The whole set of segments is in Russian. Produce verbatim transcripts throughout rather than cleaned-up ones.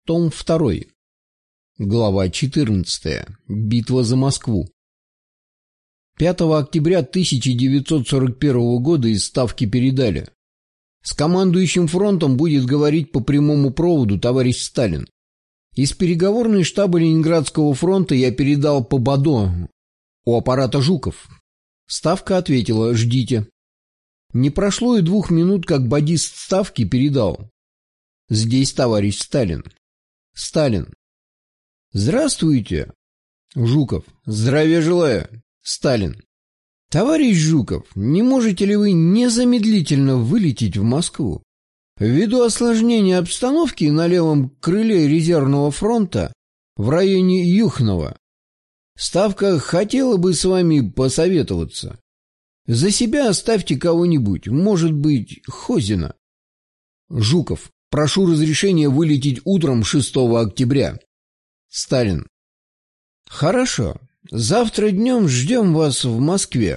Том второй. Глава четырнадцатая. Битва за Москву. пятого октября тысяча девятьсот сорок первого года из Ставки передали: с командующим фронтом будет говорить по прямому проводу товарищ Сталин. Из переговорной штаба Ленинградского фронта я передал по БАДО у аппарата Жуков. Ставка ответила: ждите. Не прошло и двух минут, как бадист Ставки передал: здесь товарищ Сталин. Сталин: здравствуйте. Жуков: здравия желаю. Сталин: товарищ Жуков, не можете ли вы незамедлительно вылететь в Москву? Ввиду осложнения обстановки на левом крыле резервного фронта в районе Юхнова, Ставка хотела бы с вами посоветоваться. За себя оставьте кого-нибудь, может быть, Хозина. Жуков: прошу разрешения вылететь утром шестого октября. Сталин: хорошо, завтра днем ждем вас в Москве.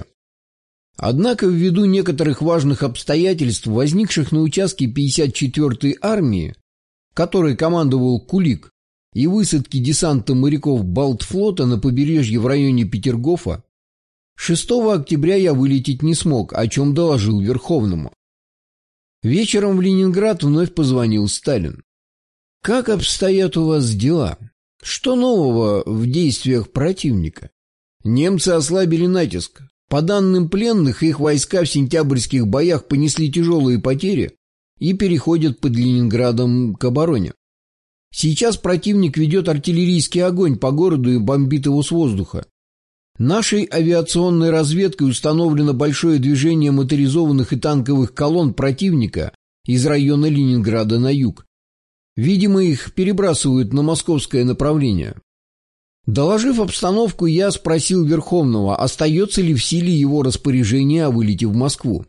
Однако ввиду некоторых важных обстоятельств, возникших на участке пятьдесят четвёртой армии, которой командовал Кулик, и высадки десанта моряков Балтфлота на побережье в районе Петергофа, шестого октября я вылететь не смог, о чем доложил Верховному. Вечером в Ленинград вновь позвонил Сталин. Как обстоят у вас дела? Что нового в действиях противника? Немцы ослабили натиск. По данным пленных, их войска в сентябрьских боях понесли тяжелые потери и переходят под Ленинградом к обороне. Сейчас противник ведет артиллерийский огонь по городу и бомбит его с воздуха. Нашей авиационной разведкой установлено большое движение моторизованных и танковых колонн противника из района Ленинграда на юг. Видимо, их перебрасывают на московское направление. Доложив обстановку, я спросил Верховного, остается ли в силе его распоряжение о вылете в Москву.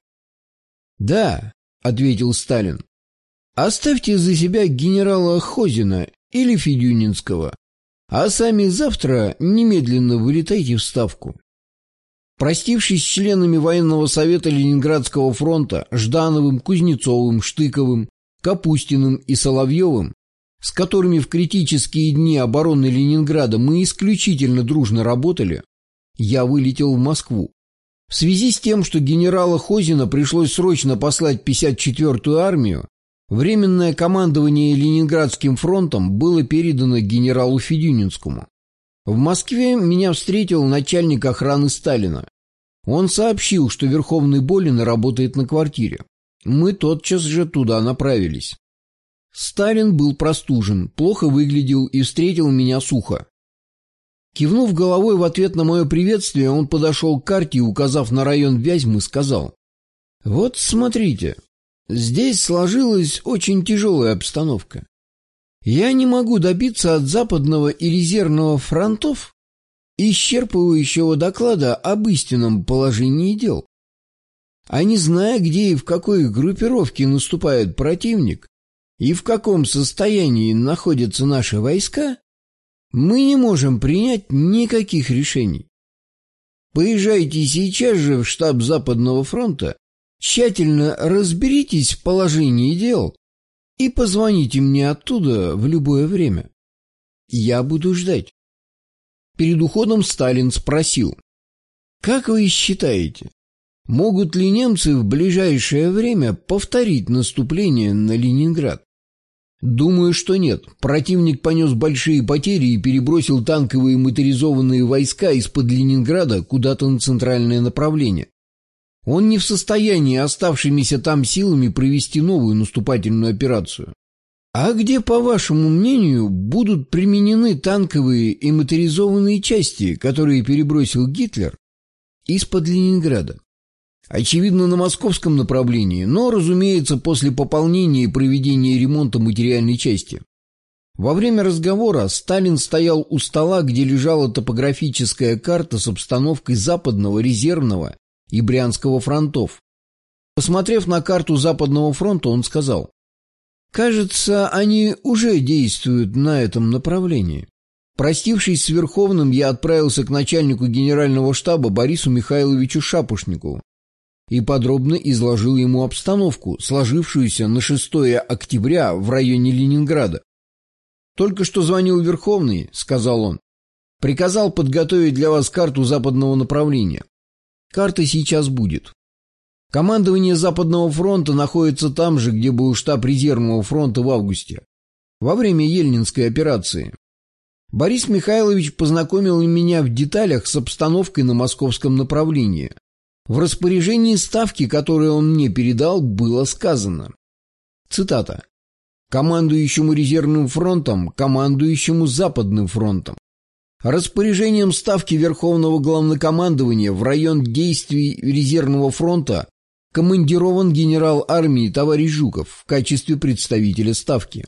«Да», — ответил Сталин, — «оставьте за себя генерала Хозина или Федюнинского, а сами завтра немедленно вылетайте в Ставку». Простившись с членами военного совета Ленинградского фронта Ждановым, Кузнецовым, Штыковым, Капустиным и Соловьевым, с которыми в критические дни обороны Ленинграда мы исключительно дружно работали, я вылетел в Москву. В связи с тем, что генерала Хозина пришлось срочно послать в пятьдесят четвёртую армию, временное командование Ленинградским фронтом было передано генералу Федюнинскому. В Москве меня встретил начальник охраны Сталина. Он сообщил, что Верховный болен и работает на квартире. Мы тотчас же туда направились. Сталин был простужен, плохо выглядел и встретил меня сухо. Кивнув головой в ответ на мое приветствие, он подошел к карте и, указав на район Вязьмы, сказал: «Вот смотрите, здесь сложилась очень тяжелая обстановка. Я не могу добиться от Западного и Резервного фронтов исчерпывающего доклада об истинном положении дел. А не зная, где и в какой группировке наступает противник, и в каком состоянии находятся наши войска, мы не можем принять никаких решений. Поезжайте сейчас же в штаб Западного фронта, тщательно разберитесь в положении дел и позвоните мне оттуда в любое время. Я буду ждать». Перед уходом Сталин спросил: «Как вы считаете, могут ли немцы в ближайшее время повторить наступление на Ленинград?» «Думаю, что нет. Противник понес большие потери и перебросил танковые моторизованные войска из-под Ленинграда куда-то на центральное направление. Он не в состоянии оставшимися там силами провести новую наступательную операцию. А где, по вашему мнению, будут применены танковые и моторизованные части, которые перебросил Гитлер из-под Ленинграда?» «Очевидно, на московском направлении, но, разумеется, после пополнения и проведения ремонта материальной части». Во время разговора Сталин стоял у стола, где лежала топографическая карта с обстановкой Западного, Резервного и Брянского фронтов. Посмотрев на карту Западного фронта, он сказал: «Кажется, они уже действуют на этом направлении». Простившись с Верховным, я отправился к начальнику генерального штаба Борису Михайловичу Шапошникову и подробно изложил ему обстановку, сложившуюся на шестое октября в районе Ленинграда. «Только что звонил Верховный», — сказал он. «Приказал подготовить для вас карту западного направления. Карта сейчас будет. Командование Западного фронта находится там же, где был штаб резервного фронта в августе, во время Ельнинской операции. Борис Михайлович познакомил меня в деталях с обстановкой на московском направлении. В распоряжении ставки, которое он мне передал, было сказано». Цитата. «Командующему резервным фронтом, командующему Западным фронтом. Распоряжением ставки Верховного Главнокомандования в район действий резервного фронта командирован генерал армии товарищ Жуков в качестве представителя ставки.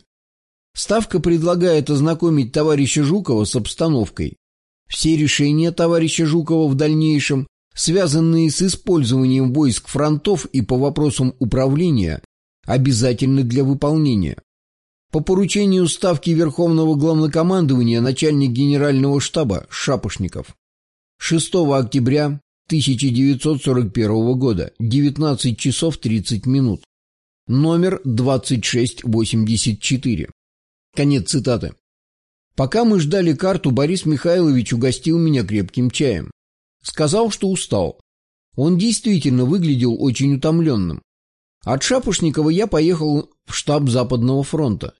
Ставка предлагает ознакомить товарища Жукова с обстановкой. Все решения товарища Жукова в дальнейшем, связанные с использованием войск фронтов и по вопросам управления, обязательны для выполнения. По поручению ставки Верховного Главнокомандования начальник Генерального штаба Шапошников. шестого октября тысяча девятьсот сорок первого года, девятнадцать часов тридцать минут. Номер двадцать шесть восемьдесят четыре. Конец цитаты. Пока мы ждали карту, Борис Михайлович угостил меня крепким чаем. Сказал, что устал. Он действительно выглядел очень утомленным. От Шапошникова я поехал в штаб Западного фронта.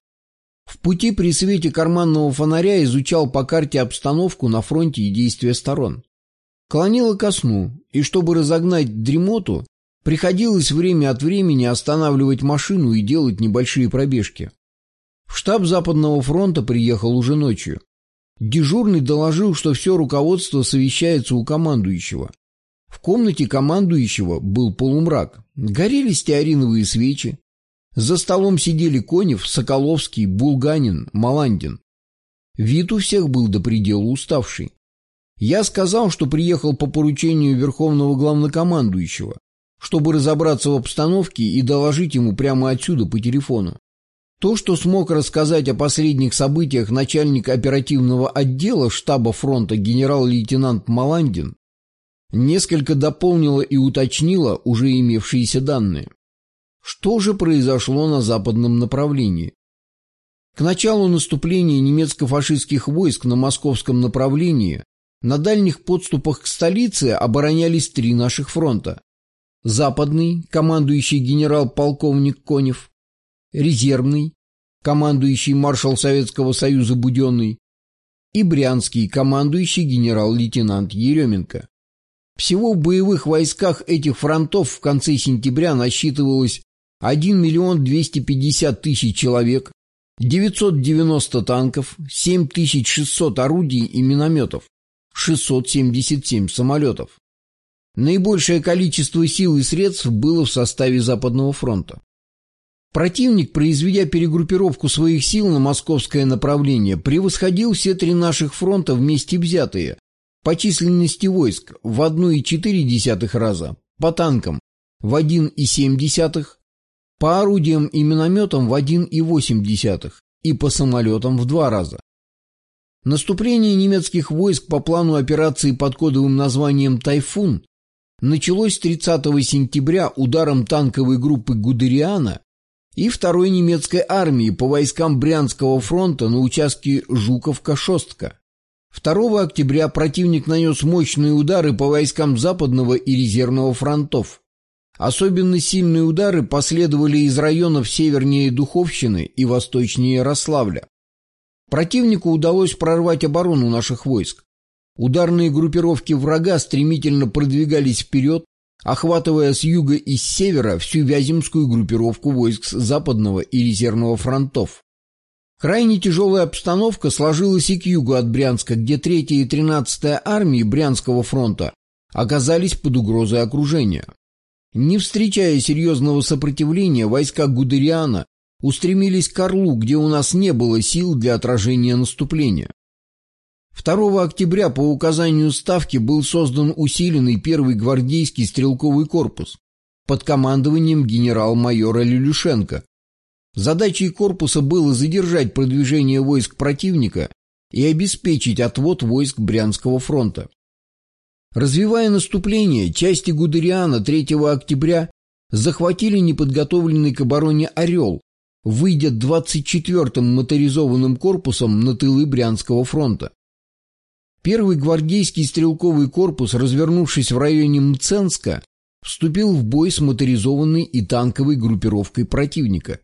В пути при свете карманного фонаря изучал по карте обстановку на фронте и действия сторон. Клонило ко сну, и чтобы разогнать дремоту, приходилось время от времени останавливать машину и делать небольшие пробежки. В штаб Западного фронта приехал уже ночью. Дежурный доложил, что все руководство совещается у командующего. В комнате командующего был полумрак. Горели стеариновые свечи. За столом сидели Конев, Соколовский, Булганин, Маландин. Вид у всех был до предела уставший. Я сказал, что приехал по поручению Верховного Главнокомандующего, чтобы разобраться в обстановке и доложить ему прямо отсюда по телефону. То, что смог рассказать о последних событиях начальник оперативного отдела штаба фронта генерал-лейтенант Маландин, несколько дополнило и уточнило уже имевшиеся данные. Что же произошло на западном направлении? К началу наступления немецко-фашистских войск на московском направлении на дальних подступах к столице оборонялись три наших фронта. Западный, командующий генерал-полковник Конев, резервный, командующий маршал Советского Союза Буденный, и Брянский, командующий генерал-лейтенант Еременко. Всего в боевых войсках этих фронтов в конце сентября насчитывалось один миллион двести пятьдесят тысяч человек, девятьсот девяносто танков, семь тысяч шестьсот орудий и минометов, шестьсот семьдесят семь самолетов. Наибольшее количество сил и средств было в составе Западного фронта. Противник, произведя перегруппировку своих сил на московское направление, превосходил все три наших фронта вместе взятые по численности войск в одна целая четыре десятых раза, по танкам в одна целая семь десятых, по орудиям и минометам в одна целая восемь десятых и по самолетам в два раза. Наступление немецких войск по плану операции под кодовым названием «Тайфун» началось тридцатого сентября ударом танковой группы Гудериана и второй немецкой армии по войскам Брянского фронта на участке Жуковка-Шостка. второго октября противник нанес мощные удары по войскам Западного и резервного фронтов. Особенно сильные удары последовали из районов севернее Духовщины и восточнее Ярославля. Противнику удалось прорвать оборону наших войск. Ударные группировки врага стремительно продвигались вперед, охватывая с юга и с севера всю Вяземскую группировку войск Западного и резервного фронтов. Крайне тяжелая обстановка сложилась и к югу от Брянска, где третья и тринадцатая армии Брянского фронта оказались под угрозой окружения. Не встречая серьезного сопротивления, войска Гудериана устремились к Орлу, где у нас не было сил для отражения наступления. второго октября по указанию ставки был создан усиленный первый гвардейский стрелковый корпус под командованием генерал-майора Лелюшенко. Задачей корпуса было задержать продвижение войск противника и обеспечить отвод войск Брянского фронта. Развивая наступление, части Гудериана третьего октября захватили неподготовленный к обороне Орел, выйдя двадцать четвёртым моторизованным корпусом на тылы Брянского фронта. Первый гвардейский стрелковый корпус, развернувшись в районе Мценска, вступил в бой с моторизованной и танковой группировкой противника.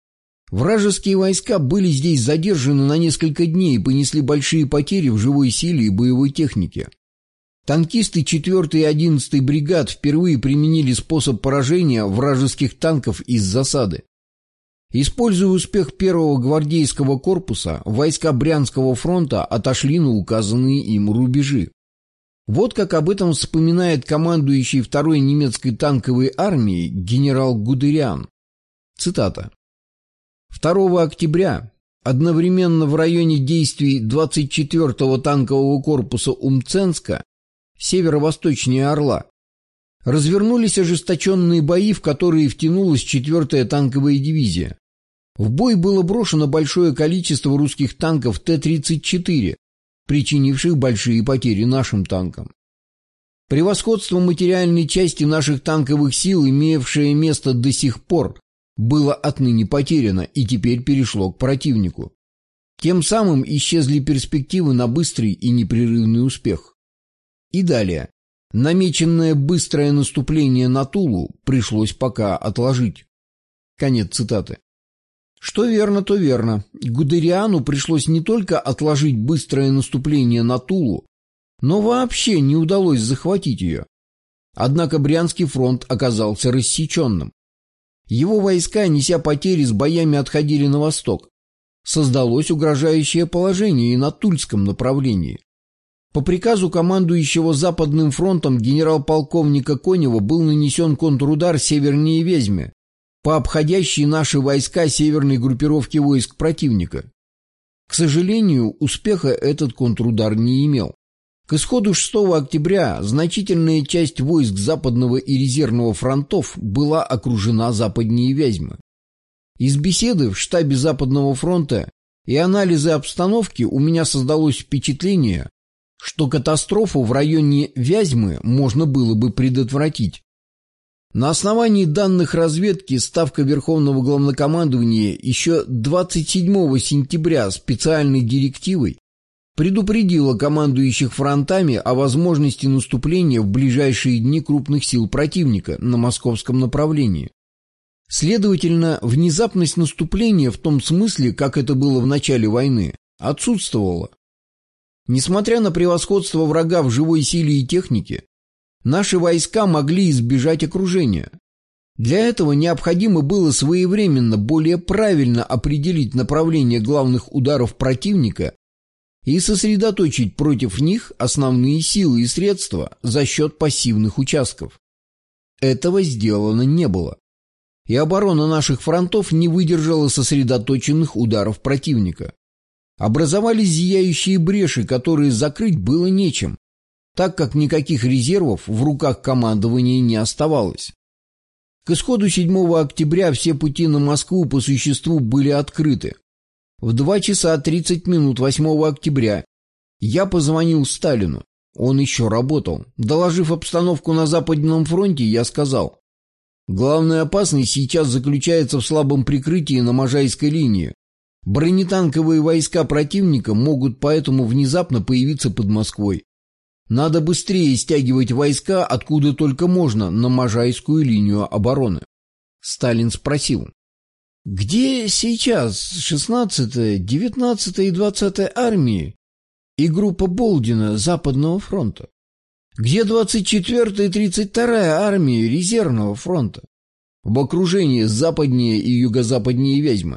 Вражеские войска были здесь задержаны на несколько дней и понесли большие потери в живой силе и боевой технике. Танкисты четвёртой и одиннадцатой бригад впервые применили способ поражения вражеских танков из засады. Используя успех первого гвардейского корпуса, войска Брянского фронта отошли на указанные им рубежи. Вот как об этом вспоминает командующий второй немецкой танковой армией генерал Гудериан. Цитата. второго октября, одновременно в районе действий двадцать четвёртого танкового корпуса у Мценска, северо-восточнее Орла, развернулись ожесточенные бои, в которые втянулась четвёртая танковая дивизия. В бой было брошено большое количество русских танков Т тридцать четыре, причинивших большие потери нашим танкам. Превосходство материальной части наших танковых сил, имевшее место до сих пор, было отныне потеряно и теперь перешло к противнику. Тем самым исчезли перспективы на быстрый и непрерывный успех. И далее. Намеченное быстрое наступление на Тулу пришлось пока отложить. Конец цитаты. Что верно, то верно. Гудериану пришлось не только отложить быстрое наступление на Тулу, но вообще не удалось захватить ее. Однако Брянский фронт оказался рассеченным. Его войска, неся потери, с боями отходили на восток. Создалось угрожающее положение и на Тульском направлении. По приказу командующего Западным фронтом генерал-полковника Конева был нанесен контрудар севернее Вязьмы по обходящей наши войска северной группировке войск противника. К сожалению, успеха этот контрудар не имел. К исходу шестого октября значительная часть войск Западного и резервного фронтов была окружена западнее Вязьмы. Из беседы в штабе Западного фронта и анализа обстановки у меня создалось впечатление, что катастрофу в районе Вязьмы можно было бы предотвратить. На основании данных разведки Ставка Верховного Главнокомандования еще двадцать седьмого сентября специальной директивой предупредила командующих фронтами о возможности наступления в ближайшие дни крупных сил противника на московском направлении. Следовательно, внезапность наступления в том смысле, как это было в начале войны, отсутствовала. Несмотря на превосходство врага в живой силе и технике, наши войска могли избежать окружения. Для этого необходимо было своевременно, более правильно определить направление главных ударов противника и сосредоточить против них основные силы и средства за счет пассивных участков. Этого сделано не было. И оборона наших фронтов не выдержала сосредоточенных ударов противника. Образовались зияющие бреши, которые закрыть было нечем, так как никаких резервов в руках командования не оставалось. К исходу седьмого октября все пути на Москву по существу были открыты. В два часа тридцать минут восьмого октября я позвонил Сталину. Он еще работал. Доложив обстановку на Западном фронте, я сказал: главная опасность сейчас заключается в слабом прикрытии на Можайской линии. Бронетанковые войска противника могут поэтому внезапно появиться под Москвой. Надо быстрее стягивать войска откуда только можно на Можайскую линию обороны. Сталин спросил: где сейчас шестнадцатая, девятнадцатая и двадцатая армии и группа Болдина Западного фронта? Где двадцать четвёртая и тридцать вторая армии резервного фронта? В окружении западнее и юго-западнее Вязьмы.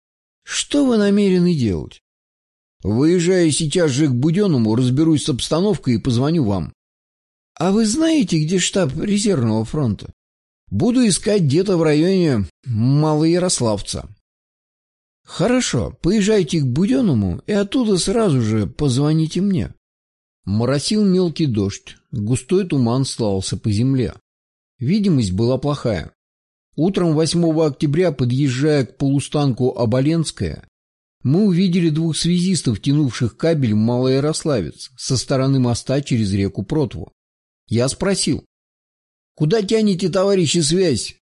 Что вы намерены делать? Выезжаю сейчас же к Буденному, разберусь с обстановкой и позвоню вам. А вы знаете, где штаб резервного фронта? Буду искать где-то в районе Малоярославца. Хорошо, поезжайте к Буденному и оттуда сразу же позвоните мне. Моросил мелкий дождь, густой туман слался по земле. Видимость была плохая. Утром восьмого октября, подъезжая к полустанку Оболенская, мы увидели двух связистов, тянувших кабель в Малоярославец со стороны моста через реку Протву. Я спросил: куда тянете, товарищи, связь?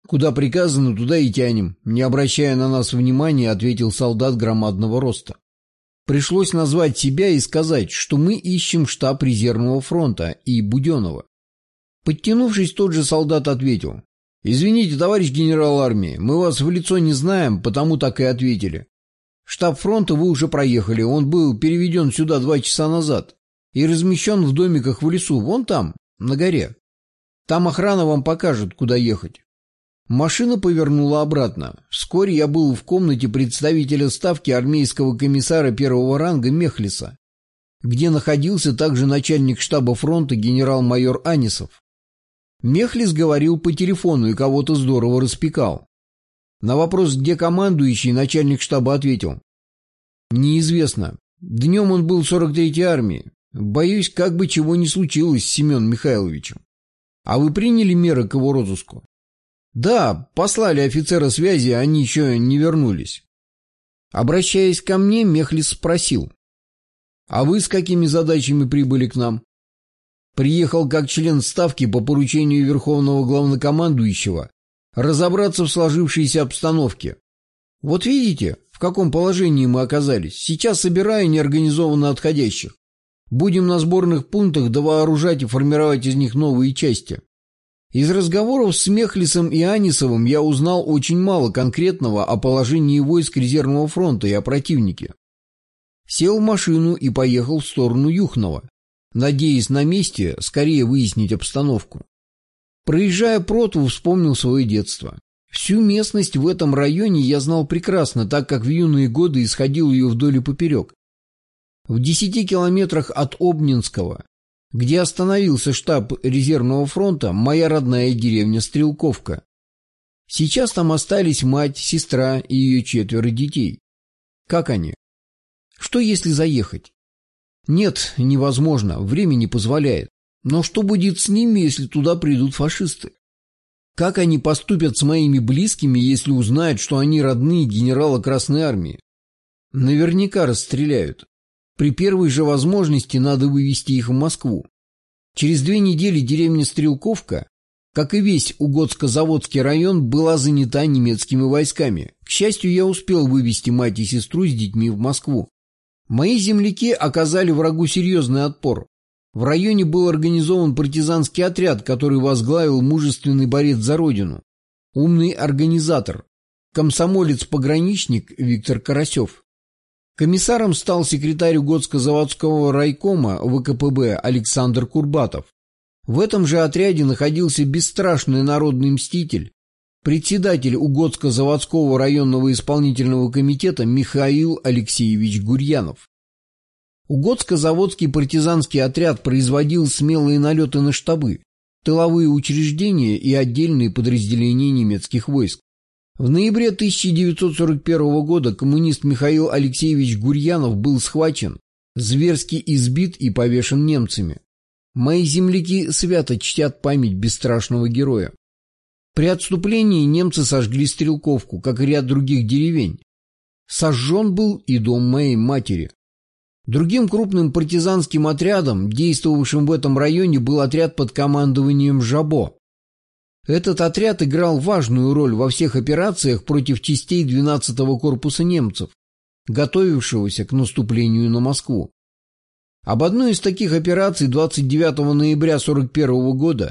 Куда приказано, туда и тянем, не обращая на нас внимания, ответил солдат громадного роста. Пришлось назвать себя и сказать, что мы ищем штаб резервного фронта и Буденова. Подтянувшись, тот же солдат ответил: «Извините, товарищ генерал армии, мы вас в лицо не знаем, потому так и ответили. Штаб фронта вы уже проехали, он был переведен сюда два часа назад и размещен в домиках в лесу, вон там, на горе. Там охрана вам покажет, куда ехать». Машина повернула обратно. Вскоре я был в комнате представителя ставки армейского комиссара первого ранга Мехлиса, где находился также начальник штаба фронта генерал-майор Анисов. Мехлис говорил по телефону и кого-то здорово распекал. На вопрос, где командующий, начальник штаба ответил: «Неизвестно. Днем он был в сорок третьей армии. Боюсь, как бы чего не случилось с Семеном Михайловичем. А вы приняли меры к его розыску?» «Да, послали офицера связи, они еще не вернулись». Обращаясь ко мне, Мехлис спросил: «А вы с какими задачами прибыли к нам?» «Приехал как член ставки по поручению Верховного Главнокомандующего разобраться в сложившейся обстановке. Вот видите, в каком положении мы оказались. Сейчас собираю неорганизованно отходящих. Будем на сборных пунктах довооружать и формировать из них новые части». Из разговоров с Мехлисом и Анисовым я узнал очень мало конкретного о положении войск резервного фронта и о противнике. Сел в машину и поехал в сторону Юхнова, надеясь на месте скорее выяснить обстановку. Проезжая Протву, вспомнил свое детство. Всю местность в этом районе я знал прекрасно, так как в юные годы исходил ее вдоль и поперек. В десяти километрах от Обнинского, где остановился штаб резервного фронта, моя родная деревня Стрелковка. Сейчас там остались мать, сестра и ее четверо детей. Как они? Что если заехать? Нет, невозможно, время не позволяет. Но что будет с ними, если туда придут фашисты? Как они поступят с моими близкими, если узнают, что они родные генерала Красной Армии? Наверняка расстреляют. При первой же возможности надо вывести их в Москву. Через две недели деревня Стрелковка, как и весь Угодско-Заводский район, была занята немецкими войсками. К счастью, я успел вывести мать и сестру с детьми в Москву. Мои земляки оказали врагу серьезный отпор. В районе был организован партизанский отряд, который возглавил мужественный борец за родину, умный организатор, комсомолец-пограничник Виктор Карасев. Комиссаром стал секретарь Угодско-Заводского райкома ВКПБ Александр Курбатов. В этом же отряде находился бесстрашный народный мститель, председатель Угодско-Заводского районного исполнительного комитета Михаил Алексеевич Гурьянов. Угодско-Заводский партизанский отряд производил смелые налеты на штабы, тыловые учреждения и отдельные подразделения немецких войск. В ноябре тысяча девятьсот сорок первого года коммунист Михаил Алексеевич Гурьянов был схвачен, зверски избит и повешен немцами. Мои земляки свято чтят память бесстрашного героя. При отступлении немцы сожгли Стрелковку, как и ряд других деревень. Сожжен был и дом моей матери. Другим крупным партизанским отрядом, действовавшим в этом районе, был отряд под командованием Жабо. Этот отряд играл важную роль во всех операциях против частей двенадцатого корпуса немцев, готовившегося к наступлению на Москву. Об одной из таких операций двадцать девятого ноября сорок первого года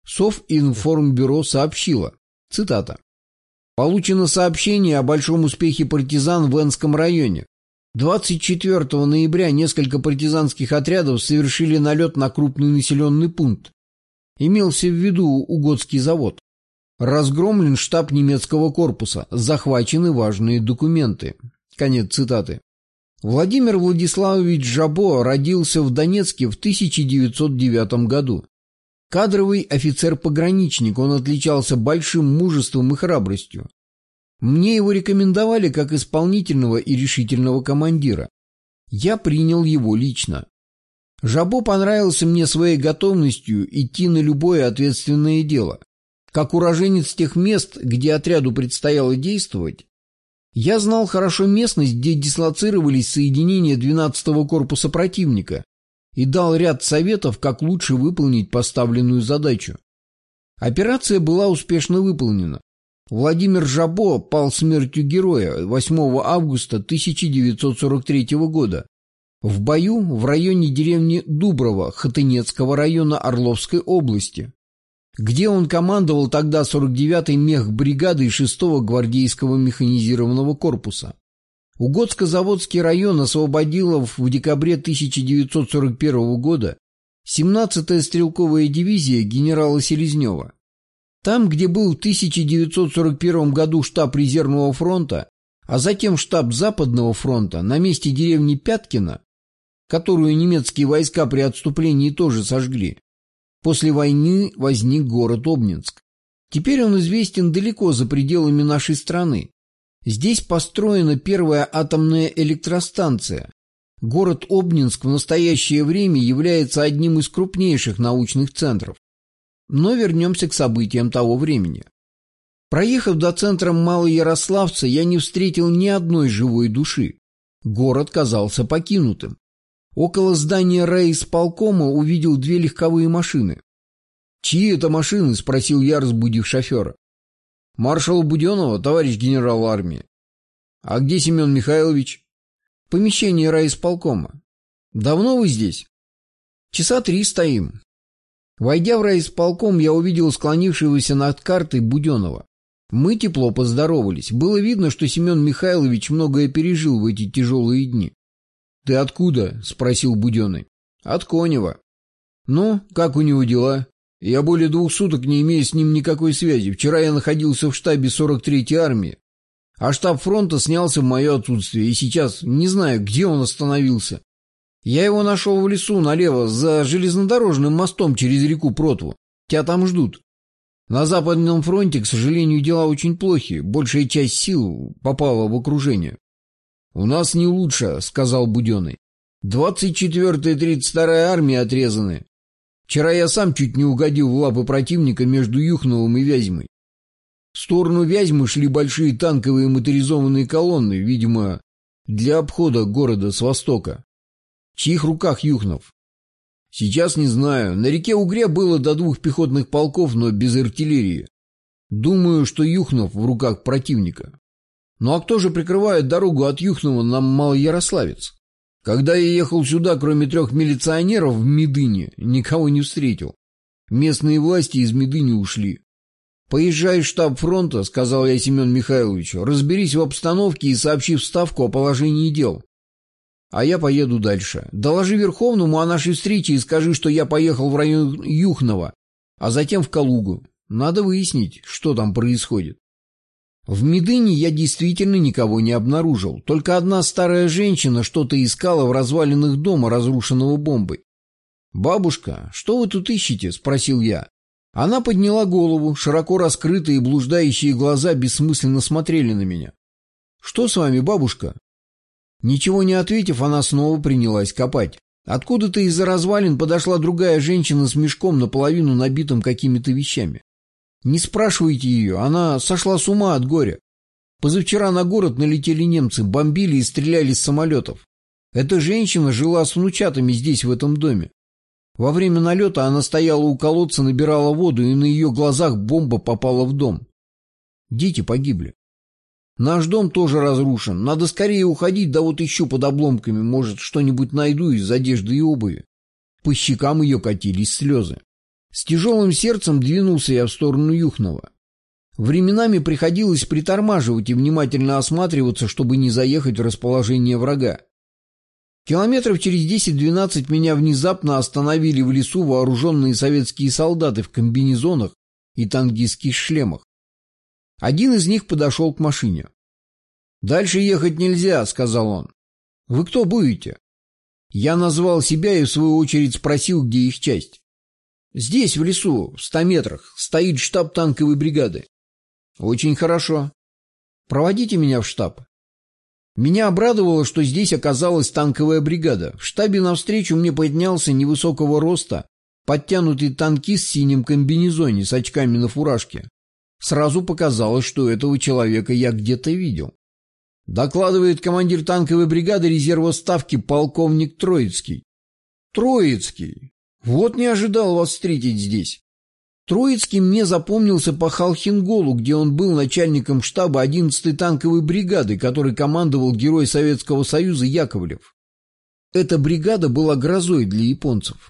Совинформбюро сообщило, цитата: «Получено сообщение о большом успехе партизан в Энском районе. двадцать четвёртого ноября несколько партизанских отрядов совершили налет на крупный населенный пункт. Имелся в виду Угодский завод. Разгромлен штаб немецкого корпуса, захвачены важные документы». Конец цитаты. Владимир Владиславович Жабо родился в Донецке в тысяча девятьсот девятом году. Кадровый офицер-пограничник, он отличался большим мужеством и храбростью. Мне его рекомендовали как исполнительного и решительного командира. Я принял его лично. Жабо понравился мне своей готовностью идти на любое ответственное дело. Как уроженец тех мест, где отряду предстояло действовать, я знал хорошо местность, где дислоцировались соединения двенадцатого корпуса противника, и дал ряд советов, как лучше выполнить поставленную задачу. Операция была успешно выполнена. Владимир Жабо пал смертью героя восьмого августа тысяча девятьсот сорок третьего года в бою в районе деревни Дуброво Хотынецкого района Орловской области, где он командовал тогда сорок девятой мехбригадой шестого гвардейского механизированного корпуса. Угодско-Заводский район освободила в декабре тысяча девятьсот сорок первого года семнадцатая стрелковая дивизия генерала Селезнева. Там, где был в тысяча девятьсот сорок первом году штаб резервного фронта, а затем штаб Западного фронта, на месте деревни Пяткино, которую немецкие войска при отступлении тоже сожгли, после войны возник город Обнинск. Теперь он известен далеко за пределами нашей страны. Здесь построена первая атомная электростанция. Город Обнинск в настоящее время является одним из крупнейших научных центров. Но вернемся к событиям того времени. Проехав до центра Малоярославца, я не встретил ни одной живой души. Город казался покинутым. Около здания райисполкома увидел две легковые машины. «Чьи это машины?» – спросил я, разбудив шофера. «Маршала Буденова, товарищ генерал армии». «А где Семен Михайлович?» «Помещение райисполкома». «Давно вы здесь?» «Часа три стоим». Войдя в райисполком, я увидел склонившегося над картой Буденова. Мы тепло поздоровались. Было видно, что Семен Михайлович многое пережил в эти тяжелые дни. «Ты откуда?» – спросил Буденный. «От Конева». «Ну, как у него дела?» «Я более двух суток не имею с ним никакой связи. Вчера я находился в штабе сорок третьей армии, а штаб фронта снялся в мое отсутствие, и сейчас не знаю, где он остановился. Я его нашел в лесу налево, за железнодорожным мостом через реку Протву. Тебя там ждут. На Западном фронте, к сожалению, дела очень плохи. Большая часть сил попала в окружение». «У нас не лучше», — сказал Буденный. «двадцать четвёртая и тридцать вторая армии отрезаны. Вчера я сам чуть не угодил в лапы противника между Юхновым и Вязьмой. В сторону Вязьмы шли большие танковые моторизованные колонны, видимо, для обхода города с востока». «В чьих руках Юхнов?» «Сейчас не знаю. На реке Угре было до двух пехотных полков, но без артиллерии. Думаю, что Юхнов в руках противника». «Ну а кто же прикрывает дорогу от Юхнова на Малоярославец?» «Когда я ехал сюда, кроме трех милиционеров в Медыне, никого не встретил. Местные власти из Медыни ушли». «Поезжай в штаб фронта», — сказал я Семену Михайловичу, — «разберись в обстановке и сообщи в Ставку о положении дел. А я поеду дальше. Доложи Верховному о нашей встрече и скажи, что я поехал в район Юхнова, а затем в Калугу. Надо выяснить, что там происходит». В Медыне я действительно никого не обнаружил. Только одна старая женщина что-то искала в развалинах дома, разрушенного бомбой. «Бабушка, что вы тут ищете?» – спросил я. Она подняла голову, широко раскрытые блуждающие глаза бессмысленно смотрели на меня. «Что с вами, бабушка?» Ничего не ответив, она снова принялась копать. Откуда-то из-за развалин подошла другая женщина с мешком, наполовину набитым какими-то вещами. Не спрашивайте ее, она сошла с ума от горя. Позавчера на город налетели немцы, бомбили и стреляли с самолетов. Эта женщина жила с внучатами здесь, в этом доме. Во время налета она стояла у колодца, набирала воду, и на ее глазах бомба попала в дом. Дети погибли. Наш дом тоже разрушен. Надо скорее уходить, да вот ищу под обломками, может, что-нибудь найду из одежды и обуви. По щекам ее катились слезы. С тяжелым сердцем двинулся я в сторону Юхнова. Временами приходилось притормаживать и внимательно осматриваться, чтобы не заехать в расположение врага. Километров через десять-двенадцать меня внезапно остановили в лесу вооруженные советские солдаты в комбинезонах и танкистских шлемах. Один из них подошел к машине. «Дальше ехать нельзя», — сказал он. «Вы кто будете?» Я назвал себя и в свою очередь спросил, где их часть. «Здесь, в лесу, в ста метрах, стоит штаб танковой бригады». «Очень хорошо. Проводите меня в штаб». Меня обрадовало, что здесь оказалась танковая бригада. В штабе навстречу мне поднялся невысокого роста, подтянутый танкист в синем комбинезоне с очками на фуражке. Сразу показалось, что этого человека я где-то видел. Докладывает командир танковой бригады резерва Ставки полковник Троицкий. «Троицкий! Вот не ожидал вас встретить здесь». Троицкий мне запомнился по Халхинголу, где он был начальником штаба одиннадцатой танковой бригады, которой командовал герой Советского Союза Яковлев. Эта бригада была грозой для японцев.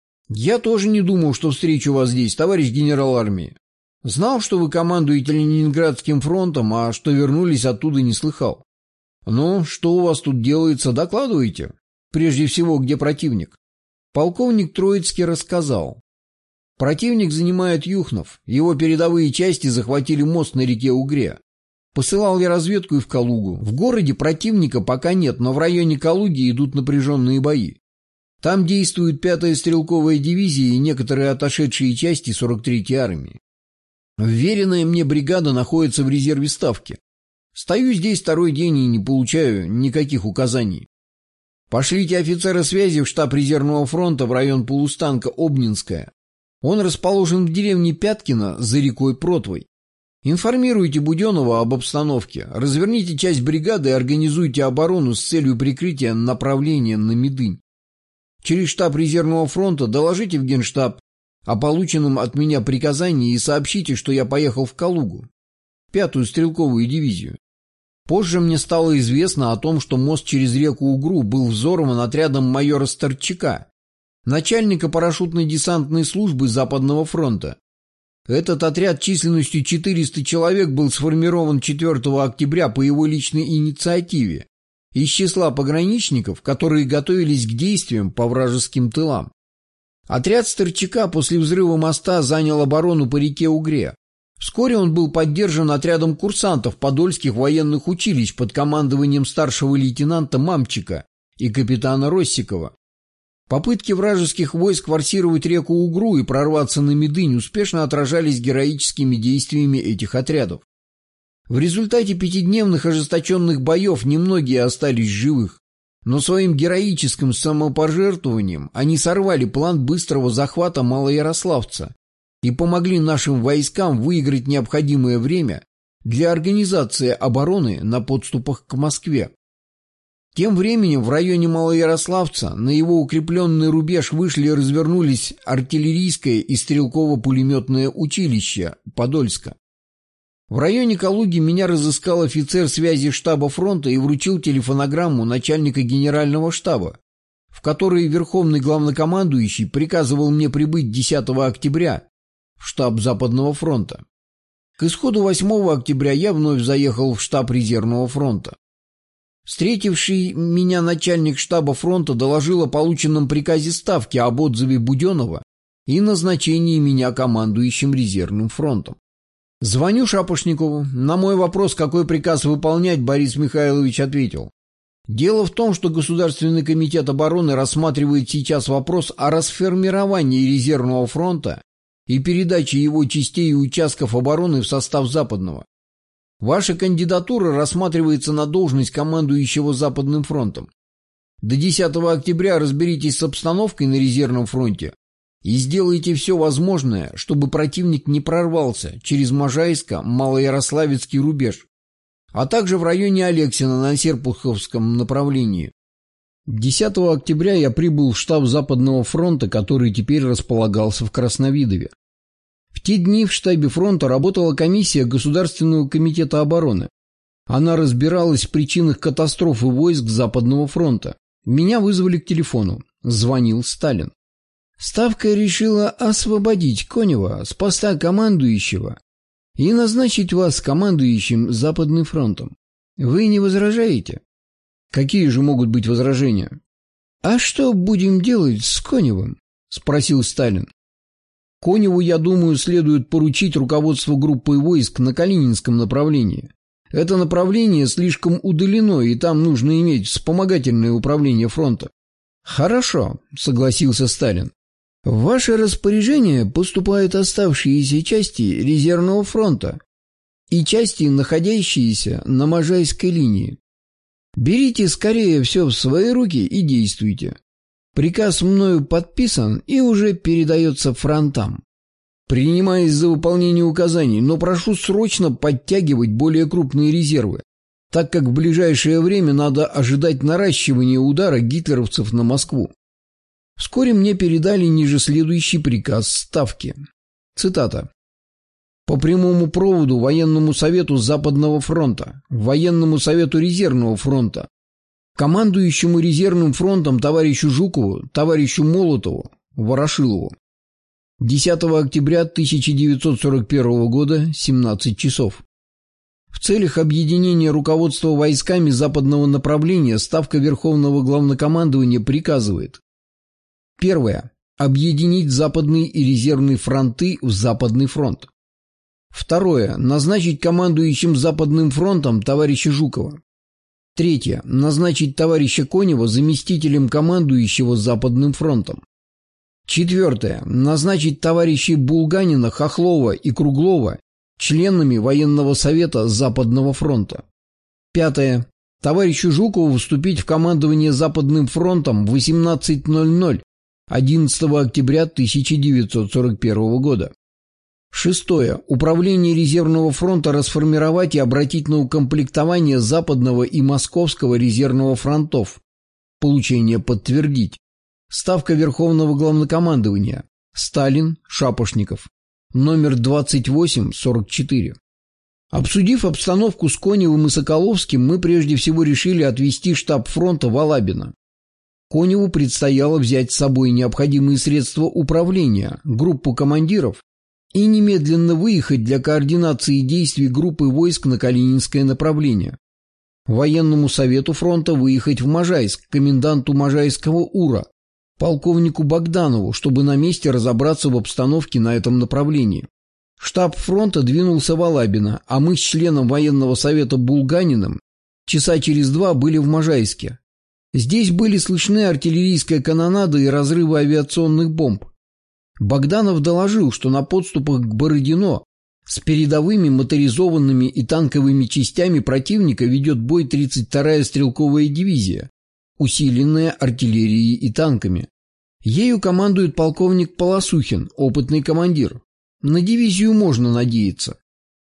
Я тоже не думал, что встречу вас здесь, товарищ генерал армии. Знал, что вы командуете Ленинградским фронтом, а что вернулись оттуда, не слыхал. Ну, что у вас тут делается, докладывайте. Прежде всего, где противник? Полковник Троицкий рассказал. Противник занимает Юхнов. Его передовые части захватили мост на реке Угре. Посылал я разведку и в Калугу. В городе противника пока нет, но в районе Калуги идут напряженные бои. Там действует пятая стрелковая дивизия и некоторые отошедшие части сорок третьей армии. Вверенная мне бригада находится в резерве ставки. Стою здесь второй день и не получаю никаких указаний. Пошлите офицера связи в штаб резервного фронта в район полустанка Обнинская. Он расположен в деревне Пяткино за рекой Протвой. Информируйте Буденова об обстановке, разверните часть бригады и организуйте оборону с целью прикрытия направления на Медынь. Через штаб резервного фронта доложите в Генштаб о полученном от меня приказании и сообщите, что я поехал в Калугу, пятую стрелковую дивизию. Позже мне стало известно о том, что мост через реку Угру был взорван отрядом майора Старчака, начальника парашютно-десантной службы Западного фронта. Этот отряд численностью четыреста человек был сформирован четвёртого октября по его личной инициативе из числа пограничников, которые готовились к действиям по вражеским тылам. Отряд Старчака после взрыва моста занял оборону по реке Угре. Вскоре он был поддержан отрядом курсантов Подольских военных училищ под командованием старшего лейтенанта Мамчика и капитана Россикова. Попытки вражеских войск форсировать реку Угру и прорваться на Медынь успешно отражались героическими действиями этих отрядов. В результате пятидневных ожесточенных боев немногие остались живых, но своим героическим самопожертвованием они сорвали план быстрого захвата Малоярославца и помогли нашим войскам выиграть необходимое время для организации обороны на подступах к Москве. Тем временем в районе Малоярославца на его укрепленный рубеж вышли и развернулись артиллерийское и стрелково-пулеметное училище Подольска. В районе Калуги меня разыскал офицер связи штаба фронта и вручил телефонограмму начальника генерального штаба, в которой верховный главнокомандующий приказывал мне прибыть десятого октября в штаб Западного фронта. К исходу восьмого октября я вновь заехал в штаб резервного фронта. Встретивший меня начальник штаба фронта доложил о полученном приказе ставки об отзыве Буденова и назначении меня командующим резервным фронтом. Звоню Шапошникову. На мой вопрос, какой приказ выполнять, Борис Михайлович ответил. Дело в том, что Государственный комитет обороны рассматривает сейчас вопрос о расформировании резервного фронта и передаче его частей и участков обороны в состав Западного. Ваша кандидатура рассматривается на должность командующего Западным фронтом. До десятого октября разберитесь с обстановкой на резервном фронте и сделайте все возможное, чтобы противник не прорвался через Можайско-Малоярославецкий рубеж, а также в районе Алексина на Серпуховском направлении. десятого октября я прибыл в штаб Западного фронта, который теперь располагался в Красновидове. В те дни в штабе фронта работала комиссия Государственного комитета обороны. Она разбиралась в причинах катастрофы войск Западного фронта. Меня вызвали к телефону. Звонил Сталин. Ставка решила освободить Конева с поста командующего и назначить вас командующим Западным фронтом. Вы не возражаете? Какие же могут быть возражения? А что будем делать с Коневым? Спросил Сталин. Коневу, я думаю, следует поручить руководство группой войск на Калининском направлении. Это направление слишком удалено, и там нужно иметь вспомогательное управление фронта. Хорошо, согласился Сталин. В ваше распоряжение поступают оставшиеся части резервного фронта и части, находящиеся на Можайской линии. Берите скорее все в свои руки и действуйте. Приказ мною подписан и уже передается фронтам. Принимаюсь за выполнение указаний, но прошу срочно подтягивать более крупные резервы, так как в ближайшее время надо ожидать наращивания удара гитлеровцев на Москву. Вскоре мне передали ниже следующий приказ ставки. Цитата. «По прямому проводу Военному совету Западного фронта, Военному совету Резервного фронта, командующему Резервным фронтом товарищу Жукову, товарищу Молотову, Ворошилову. десятого октября тысяча девятьсот сорок первого года, семнадцать часов. В целях объединения руководства войсками западного направления Ставка Верховного Главнокомандования приказывает: Первое. Объединить Западный и Резервный фронты в Западный фронт. Второе. Назначить командующим Западным фронтом товарища Жукова. Третье. Назначить товарища Конева заместителем командующего Западным фронтом. Четвертое. Назначить товарищей Булганина, Хохлова и Круглова членами Военного совета Западного фронта. Пятое. Товарищу Жукову вступить в командование Западным фронтом в восемнадцать ноль ноль одиннадцатого октября тысяча девятьсот сорок первого года. Шестое. Управление Резервного фронта расформировать и обратить на укомплектование Западного и Московского резервного фронтов. Получение подтвердить. Ставка Верховного Главнокомандования. Сталин, Шапошников. Номер двадцать восемь сорок четыре. Обсудив обстановку с Коневым и Соколовским, мы прежде всего решили отвести штаб фронта в Алабино. Коневу предстояло взять с собой необходимые средства управления, группу командиров и немедленно выехать для координации действий группы войск на Калининское направление. Военному совету фронта выехать в Можайск, коменданту Можайского УРА, полковнику Богданову, чтобы на месте разобраться в обстановке на этом направлении. Штаб фронта двинулся в Алабино, а мы с членом военного совета Булганиным часа через два были в Можайске. Здесь были слышны артиллерийская канонада и разрывы авиационных бомб. Богданов доложил, что на подступах к Бородино с передовыми моторизованными и танковыми частями противника ведет бой тридцать вторая стрелковая дивизия, усиленная артиллерией и танками. Ею командует полковник Полосухин, опытный командир. На дивизию можно надеяться.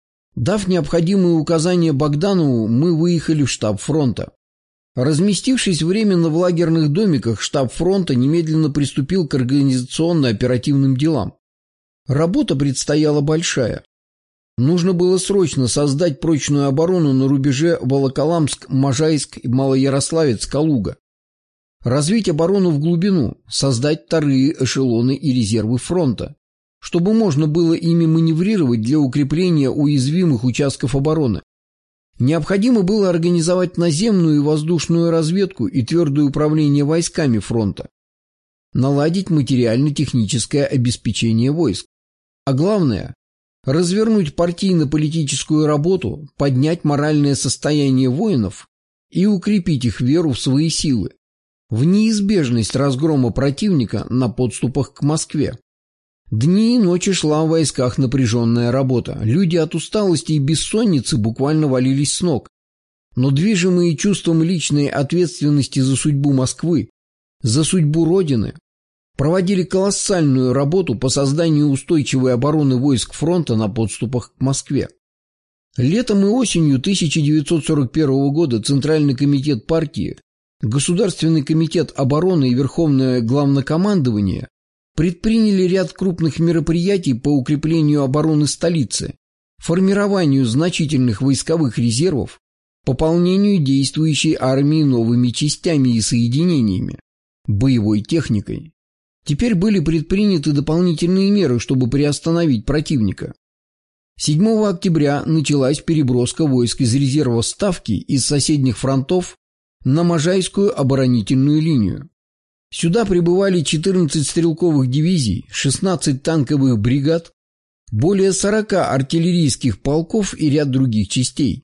Дав необходимые указания Богданову, мы выехали в штаб фронта. Разместившись временно в лагерных домиках, штаб фронта немедленно приступил к организационно-оперативным делам. Работа предстояла большая. Нужно было срочно создать прочную оборону на рубеже Волоколамск, Можайск и Малоярославец-Калуга. Развить оборону в глубину, создать вторые эшелоны и резервы фронта, чтобы можно было ими маневрировать для укрепления уязвимых участков обороны. Необходимо было организовать наземную и воздушную разведку и твердое управление войсками фронта, наладить материально-техническое обеспечение войск, а главное – развернуть партийно-политическую работу, поднять моральное состояние воинов и укрепить их веру в свои силы, в неизбежность разгрома противника на подступах к Москве. Дни и ночи шла в войсках напряженная работа. Люди от усталости и бессонницы буквально валились с ног. Но движимые чувством личной ответственности за судьбу Москвы, за судьбу Родины, проводили колоссальную работу по созданию устойчивой обороны войск фронта на подступах к Москве. Летом и осенью тысяча девятьсот сорок первого года Центральный комитет партии, Государственный комитет обороны и Верховное Главнокомандование предприняли ряд крупных мероприятий по укреплению обороны столицы, формированию значительных войсковых резервов, пополнению действующей армии новыми частями и соединениями, боевой техникой. Теперь были предприняты дополнительные меры, чтобы приостановить противника. седьмого октября началась переброска войск из резерва Ставки из соседних фронтов на Можайскую оборонительную линию. Сюда прибывали четырнадцать стрелковых дивизий, шестнадцать танковых бригад, более сорока артиллерийских полков и ряд других частей.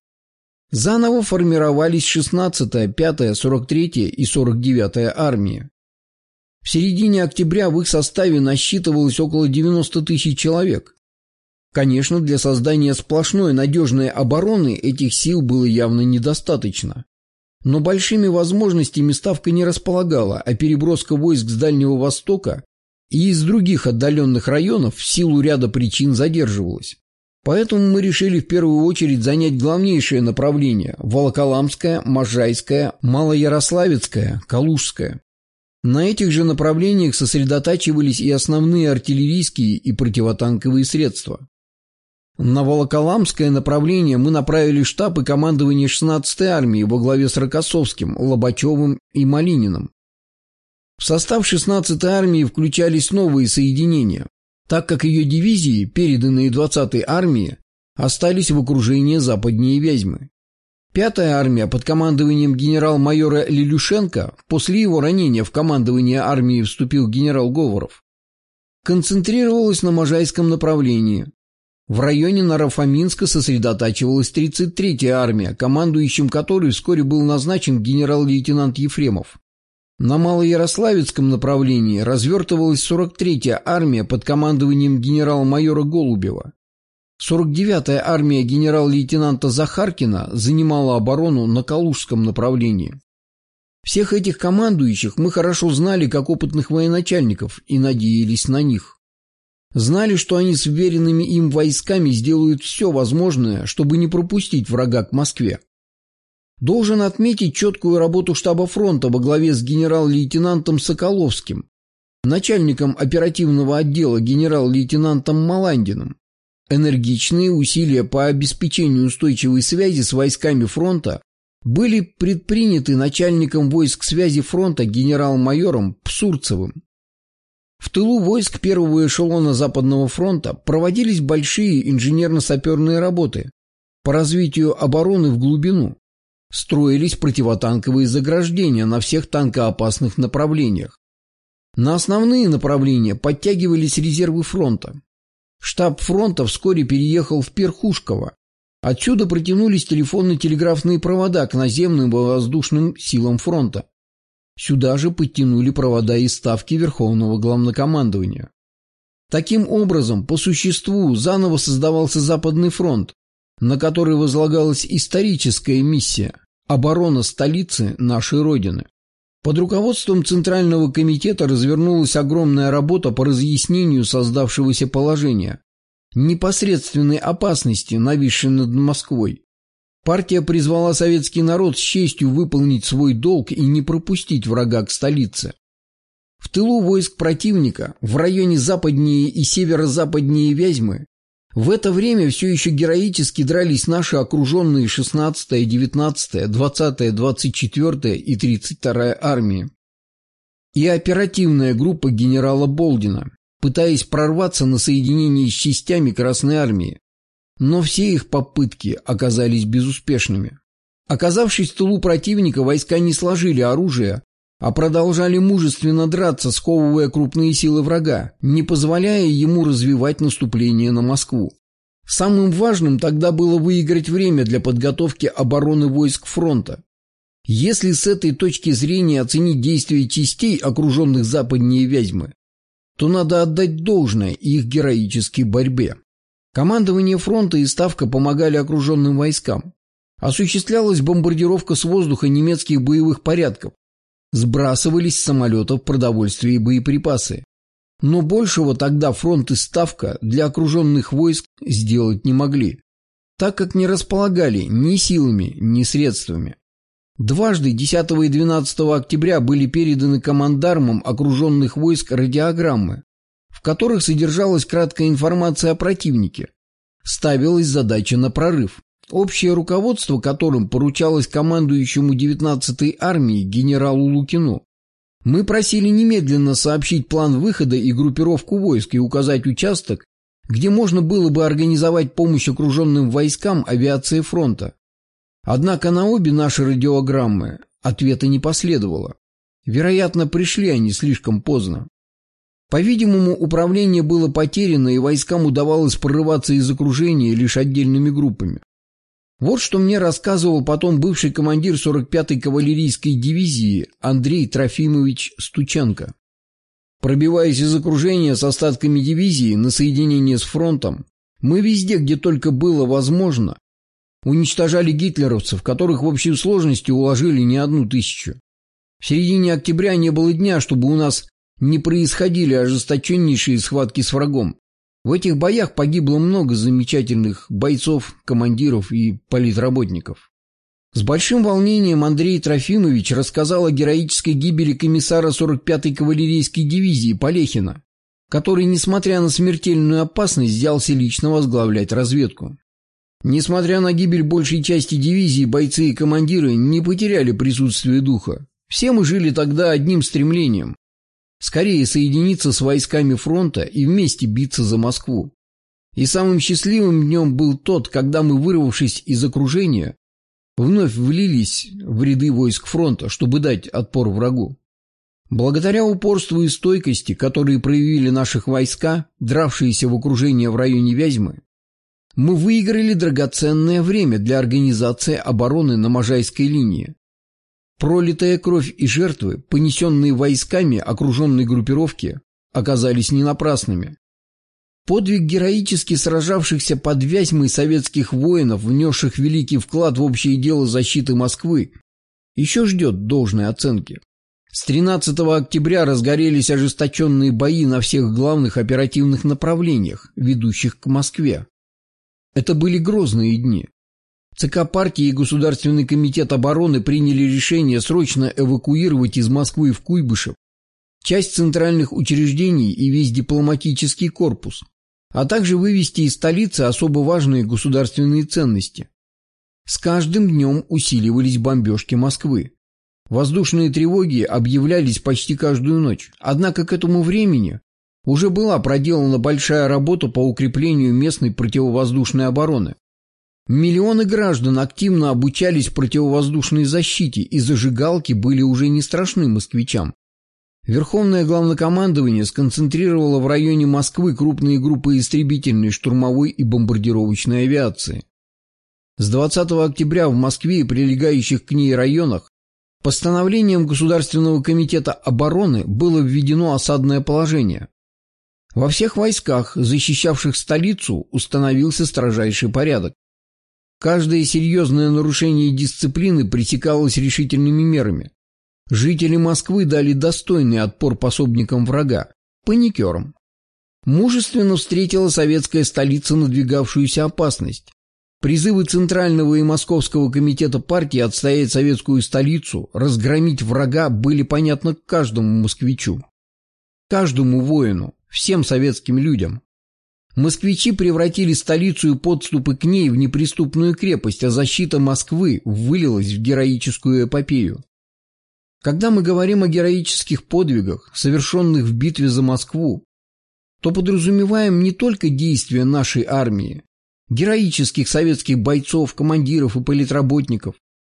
Заново формировались шестнадцатая, пятая, сорок третья и сорок девятая армии. В середине октября в их составе насчитывалось около девяноста тысяч человек. Конечно, для создания сплошной надежной обороны этих сил было явно недостаточно. Но большими возможностями Ставка не располагала, а переброска войск с Дальнего Востока и из других отдаленных районов в силу ряда причин задерживалась. Поэтому мы решили в первую очередь занять главнейшее направление – Волоколамское, Можайское, Малоярославецкое, Калужское. На этих же направлениях сосредотачивались и основные артиллерийские и противотанковые средства. На Волоколамское направление мы направили штаб и командование шестнадцатой армии во главе с Рокоссовским, Лобачевым и Малининым. В состав шестнадцатой армии включались новые соединения, так как ее дивизии, переданные двадцатой армии, остались в окружении западнее Вязьмы. Пятая армия под командованием генерал-майора Лилюшенко, после его ранения в командование армии вступил генерал Говоров, концентрировалась на Можайском направлении. В районе Наро-Фоминска сосредотачивалась тридцать третья армия, командующим которой вскоре был назначен генерал-лейтенант Ефремов. На Малоярославецком направлении развертывалась сорок третья армия под командованием генерал-майора Голубева. сорок девятая армия генерал-лейтенанта Захаркина занимала оборону на Калужском направлении. Всех этих командующих мы хорошо знали как опытных военачальников и надеялись на них. Знали, что они с вверенными им войсками сделают все возможное, чтобы не пропустить врага к Москве. Должен отметить четкую работу штаба фронта во главе с генерал-лейтенантом Соколовским, начальником оперативного отдела генерал-лейтенантом Маландиным. Энергичные усилия по обеспечению устойчивой связи с войсками фронта были предприняты начальником войск связи фронта генерал-майором Псурцевым. В тылу войск первого эшелона Западного фронта проводились большие инженерно-саперные работы по развитию обороны в глубину. Строились противотанковые заграждения на всех танкоопасных направлениях. На основные направления подтягивались резервы фронта. Штаб фронта вскоре переехал в Перхушково. Отсюда протянулись телефонно-телеграфные провода к наземным и воздушным силам фронта. Сюда же подтянули провода из ставки Верховного Главнокомандования. Таким образом, по существу заново создавался Западный фронт, на который возлагалась историческая миссия – оборона столицы нашей Родины. Под руководством Центрального комитета развернулась огромная работа по разъяснению создавшегося положения, непосредственной опасности, нависшей над Москвой. Партия призвала советский народ с честью выполнить свой долг и не пропустить врага к столице. В тылу войск противника, в районе западнее и северо-западнее Вязьмы, в это время все еще героически дрались наши окруженные шестнадцатая, девятнадцатая, двадцатая, двадцать четвёртая и тридцать вторая армии. И оперативная группа генерала Болдина, пытаясь прорваться на соединение с частями Красной армии. Но все их попытки оказались безуспешными. Оказавшись в тылу противника, войска не сложили оружие, а продолжали мужественно драться, сковывая крупные силы врага, не позволяя ему развивать наступление на Москву. Самым важным тогда было выиграть время для подготовки обороны войск фронта. Если с этой точки зрения оценить действия частей, окруженных западнее Вязьмы, то надо отдать должное их героической борьбе. Командование фронта и ставка помогали окруженным войскам. Осуществлялась бомбардировка с воздуха немецких боевых порядков. Сбрасывались с самолетов продовольствие и боеприпасы. Но большего тогда фронт и ставка для окруженных войск сделать не могли, так как не располагали ни силами, ни средствами. Дважды десятого и двенадцатого октября были переданы командармам окруженных войск радиограммы, в которых содержалась краткая информация о противнике. Ставилась задача на прорыв, общее руководство которым поручалось командующему девятнадцатой армией генералу Лукину. Мы просили немедленно сообщить план выхода и группировку войск и указать участок, где можно было бы организовать помощь окруженным войскам авиации фронта. Однако на обе наши радиограммы ответа не последовало. Вероятно, пришли они слишком поздно. По-видимому, управление было потеряно, и войскам удавалось прорываться из окружения лишь отдельными группами. Вот что мне рассказывал потом бывший командир сорок пятой кавалерийской дивизии Андрей Трофимович Стученко. Пробиваясь из окружения с остатками дивизии на соединение с фронтом, мы везде, где только было возможно, уничтожали гитлеровцев, которых в общей сложности уложили не одну тысячу. В середине октября не было дня, чтобы у нас не происходили ожесточеннейшие схватки с врагом. В этих боях погибло много замечательных бойцов, командиров и политработников. С большим волнением Андрей Трофимович рассказал о героической гибели комиссара сорок пятой кавалерийской дивизии Полехина, который, несмотря на смертельную опасность, взялся лично возглавлять разведку. Несмотря на гибель большей части дивизии, бойцы и командиры не потеряли присутствие духа. Все мы жили тогда одним стремлением – скорее соединиться с войсками фронта и вместе биться за Москву. И самым счастливым днем был тот, когда мы, вырвавшись из окружения, вновь влились в ряды войск фронта, чтобы дать отпор врагу. Благодаря упорству и стойкости, которые проявили наших войска, дравшиеся в окружении в районе Вязьмы, мы выиграли драгоценное время для организации обороны на Можайской линии. Пролитая кровь и жертвы, понесенные войсками окруженной группировки, оказались не напрасными. Подвиг героически сражавшихся под Вязьмой советских воинов, внесших великий вклад в общее дело защиты Москвы, еще ждет должной оценки. С тринадцатого октября разгорелись ожесточенные бои на всех главных оперативных направлениях, ведущих к Москве. Это были грозные дни. ЦК партии и Государственный комитет обороны приняли решение срочно эвакуировать из Москвы в Куйбышев часть центральных учреждений и весь дипломатический корпус, а также вывести из столицы особо важные государственные ценности. С каждым днем усиливались бомбежки Москвы. Воздушные тревоги объявлялись почти каждую ночь, однако к этому времени уже была проделана большая работа по укреплению местной противовоздушной обороны. Миллионы граждан активно обучались противовоздушной защите, и зажигалки были уже не страшны москвичам. Верховное главнокомандование сконцентрировало в районе Москвы крупные группы истребительной, штурмовой и бомбардировочной авиации. С двадцатого октября в Москве и прилегающих к ней районах постановлением Государственного комитета обороны было введено осадное положение. Во всех войсках, защищавших столицу, установился строжайший порядок. Каждое серьезное нарушение дисциплины пресекалось решительными мерами. Жители Москвы дали достойный отпор пособникам врага, паникерам. Мужественно встретила советская столица надвигавшуюся опасность. Призывы Центрального и Московского комитета партии отстоять советскую столицу, разгромить врага были понятны каждому москвичу, каждому воину, всем советским людям. Москвичи превратили столицу и подступы к ней в неприступную крепость, а защита Москвы вылилась в героическую эпопею. Когда мы говорим о героических подвигах, совершенных в битве за Москву, то подразумеваем не только действия нашей армии, героических советских бойцов, командиров и политработников.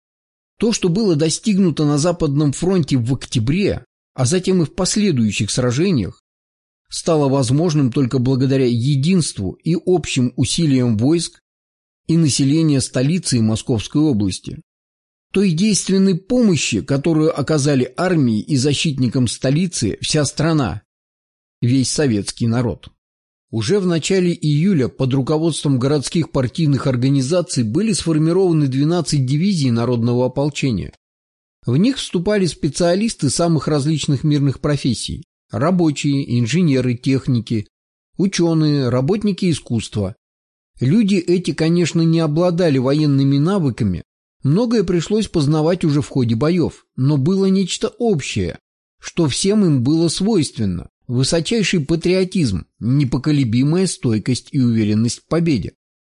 То, что было достигнуто на Западном фронте в октябре, а затем и в последующих сражениях, стало возможным только благодаря единству и общим усилиям войск и населения столицы и Московской области. Той действенной помощи, которую оказали армии и защитникам столицы вся страна, весь советский народ. Уже в начале июля под руководством городских партийных организаций были сформированы двенадцать дивизий народного ополчения. В них вступали специалисты самых различных мирных профессий: рабочие, инженеры, техники, ученые, работники искусства. Люди эти, конечно, не обладали военными навыками, многое пришлось познавать уже в ходе боев, но было нечто общее, что всем им было свойственно: высочайший патриотизм, непоколебимая стойкость и уверенность в победе.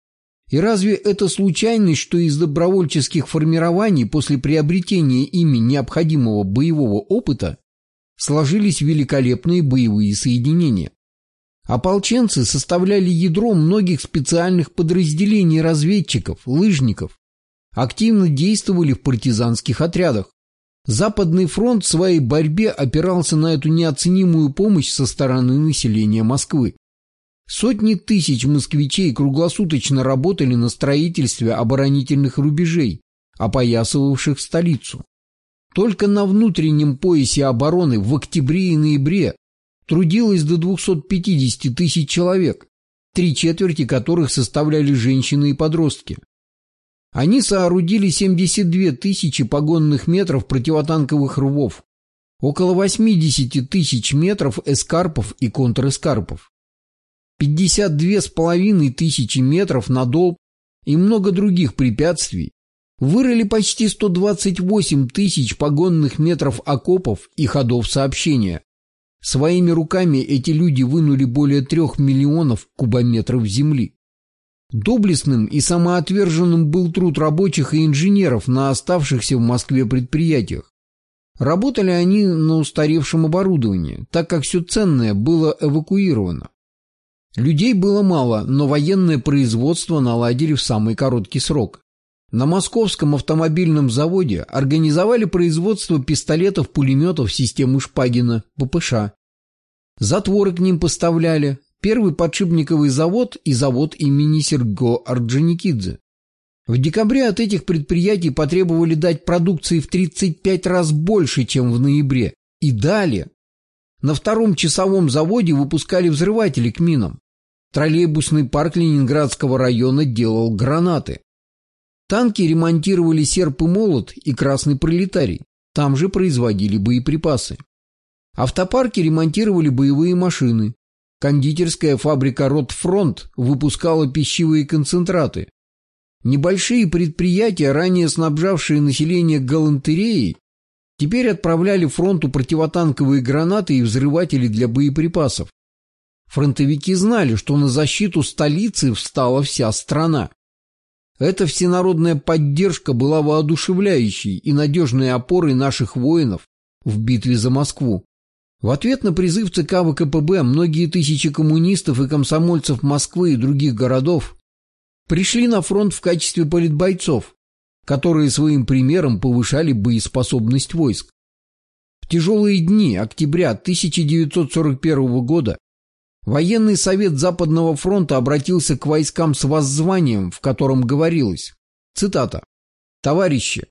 И разве это случайность, что из добровольческих формирований после приобретения ими необходимого боевого опыта сложились великолепные боевые соединения? Ополченцы составляли ядро многих специальных подразделений разведчиков, лыжников, активно действовали в партизанских отрядах. Западный фронт в своей борьбе опирался на эту неоценимую помощь со стороны населения Москвы. Сотни тысяч москвичей круглосуточно работали на строительстве оборонительных рубежей, опоясывавших столицу. Только на внутреннем поясе обороны в октябре и ноябре трудилось до двухсот пятидесяти тысяч человек, три четверти которых составляли женщины и подростки. Они соорудили семьдесят две тысячи погонных метров противотанковых рвов, около восемьдесят тысяч метров эскарпов и контрэскарпов, пятьдесят две с половиной тысячи метров надолб и много других препятствий, Вырыли почти сто двадцать восемь тысяч погонных метров окопов и ходов сообщения. Своими руками эти люди вынули более трех миллионов кубометров земли. Доблестным и самоотверженным был труд рабочих и инженеров на оставшихся в Москве предприятиях. Работали они на устаревшем оборудовании, так как все ценное было эвакуировано. Людей было мало, но военное производство наладили в самый короткий срок. На Московском автомобильном заводе организовали производство пистолетов-пулеметов системы Шпагина, ППШ. Затворы к ним поставляли, первый подшипниковый завод и завод имени Серго Орджоникидзе. В декабре от этих предприятий потребовали дать продукции в тридцать пять раз больше, чем в ноябре. И дали. На втором часовом заводе выпускали взрыватели к минам. Троллейбусный парк Ленинградского района делал гранаты. Танки ремонтировали «Серп» и «Молот» и «Красный пролетарий». Там же производили боеприпасы. Автопарки ремонтировали боевые машины. Кондитерская фабрика «Ротфронт» выпускала пищевые концентраты. Небольшие предприятия, ранее снабжавшие население галантереей, теперь отправляли фронту противотанковые гранаты и взрыватели для боеприпасов. Фронтовики знали, что на защиту столицы встала вся страна. Эта всенародная поддержка была воодушевляющей и надежной опорой наших воинов в битве за Москву. В ответ на призыв ЦК ВКПБ многие тысячи коммунистов и комсомольцев Москвы и других городов пришли на фронт в качестве политбойцов, которые своим примером повышали боеспособность войск. В тяжелые дни октября тысяча девятьсот сорок первого года Военный совет Западного фронта обратился к войскам с воззванием, в котором говорилось, цитата, «Товарищи,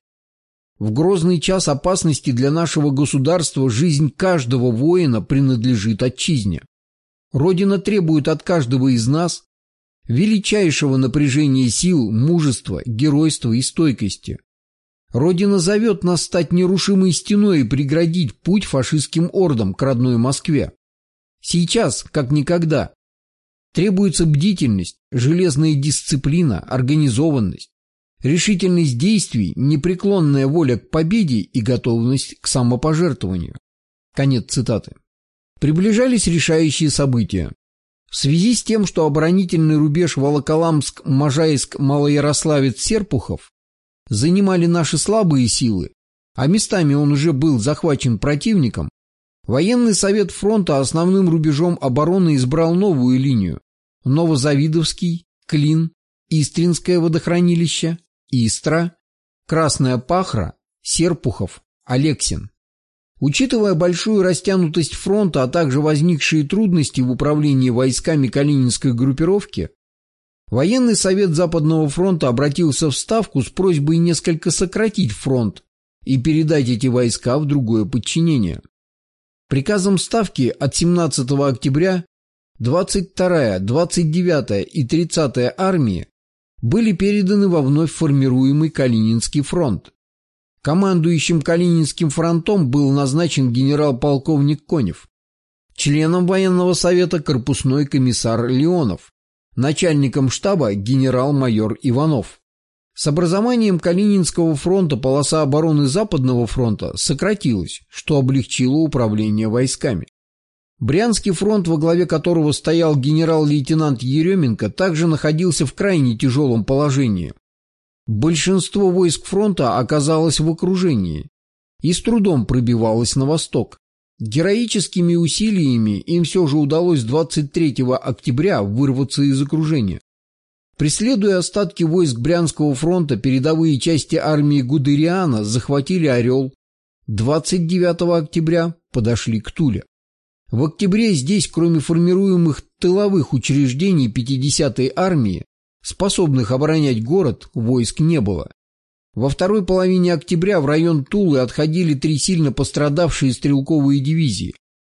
в грозный час опасности для нашего государства жизнь каждого воина принадлежит отчизне. Родина требует от каждого из нас величайшего напряжения сил, мужества, геройства и стойкости. Родина зовет нас стать нерушимой стеной и преградить путь фашистским ордам к родной Москве. Сейчас, как никогда, требуется бдительность, железная дисциплина, организованность, решительность действий, непреклонная воля к победе и готовность к самопожертвованию». Конец цитаты. Приближались решающие события. В связи с тем, что оборонительный рубеж Волоколамск, Можайск, Малоярославец, Серпухов занимали наши слабые силы, а местами он уже был захвачен противником, Военный совет фронта основным рубежом обороны избрал новую линию – Новозавидовский, Клин, Истринское водохранилище, Истра, Красная Пахра, Серпухов, Алексин. Учитывая большую растянутость фронта, а также возникшие трудности в управлении войсками Калининской группировки, Военный совет Западного фронта обратился в Ставку с просьбой несколько сократить фронт и передать эти войска в другое подчинение. Приказом Ставки от семнадцатого октября двадцать вторая, двадцать девятая и тридцатая армии были переданы во вновь формируемый Калининский фронт. Командующим Калининским фронтом был назначен генерал-полковник Конев, членом военного совета корпусной комиссар Леонов, начальником штаба генерал-майор Иванов. С образованием Калининского фронта полоса обороны Западного фронта сократилась, что облегчило управление войсками. Брянский фронт, во главе которого стоял генерал-лейтенант Еременко, также находился в крайне тяжелом положении. Большинство войск фронта оказалось в окружении и с трудом пробивалось на восток. Героическими усилиями им все же удалось двадцать третьего октября вырваться из окружения. Преследуя остатки войск Брянского фронта, передовые части армии Гудериана захватили Орел. двадцать девятого октября подошли к Туле. В октябре здесь, кроме формируемых тыловых учреждений пятидесятой армии, способных оборонять город, войск не было. Во второй половине октября в район Тулы отходили три сильно пострадавшие стрелковые дивизии.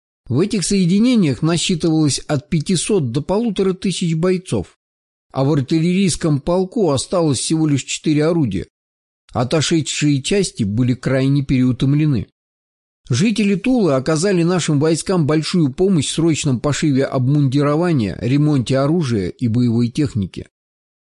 В этих соединениях насчитывалось от пятисот до полутора тысяч бойцов, а в артиллерийском полку осталось всего лишь четыре орудия. Отошедшие части были крайне переутомлены. Жители Тулы оказали нашим войскам большую помощь в срочном пошиве обмундирования, ремонте оружия и боевой техники.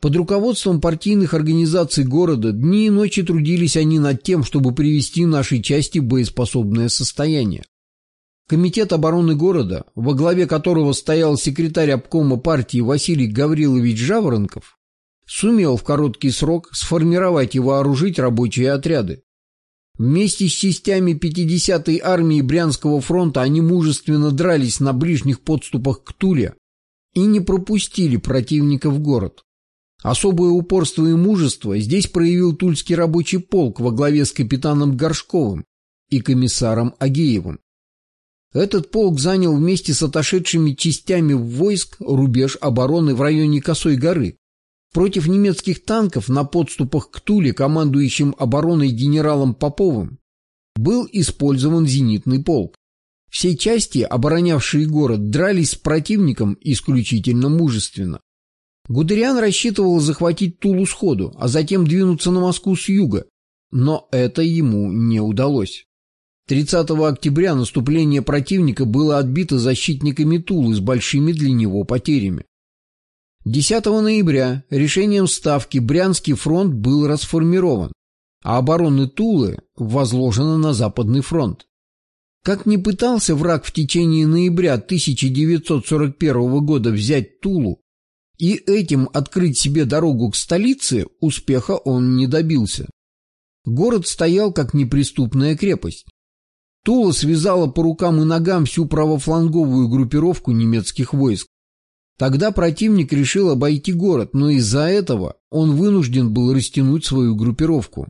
Под руководством партийных организаций города дни и ночи трудились они над тем, чтобы привести наши части в боеспособное состояние. Комитет обороны города, во главе которого стоял секретарь обкома партии Василий Гаврилович Жаворонков, сумел в короткий срок сформировать и вооружить рабочие отряды. Вместе с частями пятидесятой армии Брянского фронта они мужественно дрались на ближних подступах к Туле и не пропустили противника в город. Особое упорство и мужество здесь проявил Тульский рабочий полк во главе с капитаном Горшковым и комиссаром Агеевым. Этот полк занял вместе с отошедшими частями войск рубеж обороны в районе Косой горы. Против немецких танков на подступах к Туле командующим обороной генералом Поповым был использован зенитный полк. Все части, оборонявшие город, дрались с противником исключительно мужественно. Гудериан рассчитывал захватить Тулу сходу, а затем двинуться на Москву с юга, но это ему не удалось. тридцатого октября наступление противника было отбито защитниками Тулы с большими для него потерями. десятого ноября решением Ставки Брянский фронт был расформирован, а оборона Тулы возложена на Западный фронт. Как ни пытался враг в течение ноября тысяча девятьсот сорок первого года взять Тулу и этим открыть себе дорогу к столице, успеха он не добился. Город стоял как неприступная крепость. Тула связала по рукам и ногам всю правофланговую группировку немецких войск. Тогда противник решил обойти город, но из-за этого он вынужден был растянуть свою группировку.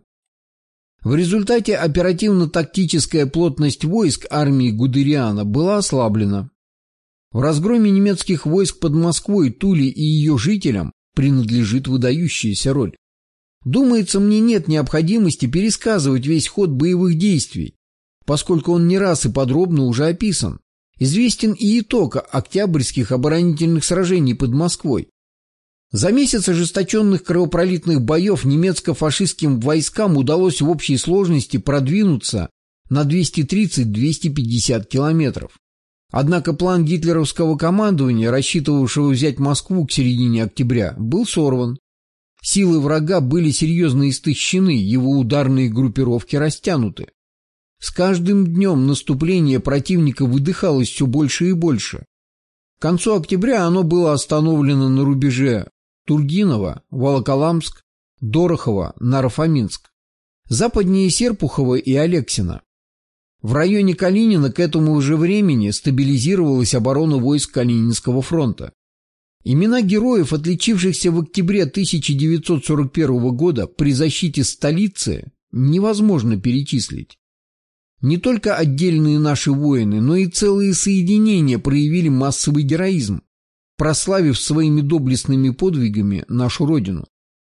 В результате оперативно-тактическая плотность войск армии Гудериана была ослаблена. В разгроме немецких войск под Москвой Туле и ее жителям принадлежит выдающаяся роль. Думается, мне нет необходимости пересказывать весь ход боевых действий, поскольку он не раз и подробно уже описан. Известен и итог октябрьских оборонительных сражений под Москвой. За месяц ожесточенных кровопролитных боев немецко-фашистским войскам удалось в общей сложности продвинуться на двести тридцать — двести пятьдесят километров. Однако план гитлеровского командования, рассчитывавшего взять Москву к середине октября, был сорван. Силы врага были серьезно истощены, его ударные группировки растянуты. С каждым днем наступление противника выдыхалось все больше и больше. К концу октября оно было остановлено на рубеже Тургинова, Волоколамск, Дорохово, Наро-Фоминск, западнее Серпухова и Алексина. В районе Калинина к этому же времени стабилизировалась оборона войск Калининского фронта. Имена героев, отличившихся в октябре тысяча девятьсот сорок первого года при защите столицы, невозможно перечислить. Не только отдельные наши воины, но и целые соединения проявили массовый героизм, прославив своими доблестными подвигами нашу родину.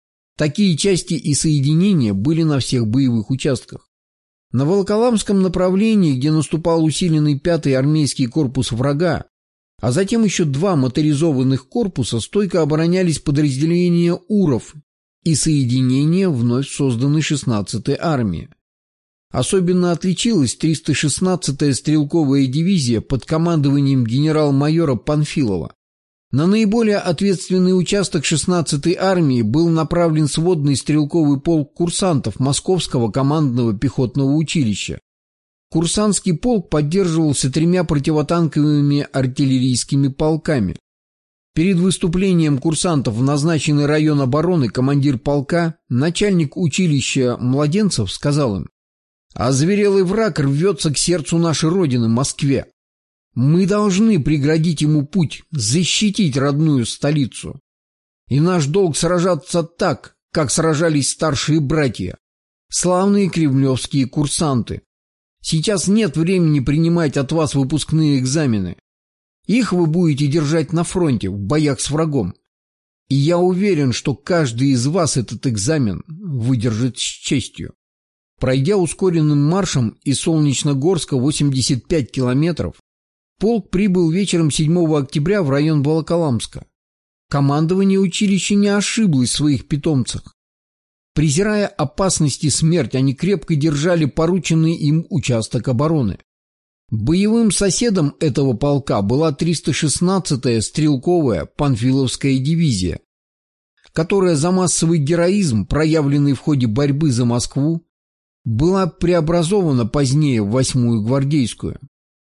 Такие части и соединения были на всех боевых участках. На Волоколамском направлении, где наступал усиленный пятый армейский корпус врага, а затем еще два моторизованных корпуса, стойко оборонялись подразделения Уров и соединения вновь созданной шестнадцатой армии. Особенно отличилась триста шестнадцатая стрелковая дивизия под командованием генерал-майора Панфилова. На наиболее ответственный участок шестнадцатой армии был направлен сводный стрелковый полк курсантов Московского командного пехотного училища. Курсантский полк поддерживался тремя противотанковыми артиллерийскими полками. Перед выступлением курсантов в назначенный район обороны командир полка, начальник училища Младенцев, сказал им: «Озверелый враг рвется к сердцу нашей родины, Москве. Мы должны преградить ему путь, защитить родную столицу. И наш долг сражаться так, как сражались старшие братья, славные кремлевские курсанты. Сейчас нет времени принимать от вас выпускные экзамены. Их вы будете держать на фронте, в боях с врагом. И я уверен, что каждый из вас этот экзамен выдержит с честью». Пройдя ускоренным маршем из Солнечногорска восемьдесят пять километров, полк прибыл вечером седьмого октября в район Волоколамска. Командование училища не ошиблось в своих питомцах. Презирая опасность и смерть, они крепко держали порученный им участок обороны. Боевым соседом этого полка была триста шестнадцатая стрелковая Панфиловская дивизия. которая за массовый героизм, проявленный в ходе борьбы за Москву, была преобразована позднее в восьмую гвардейскую.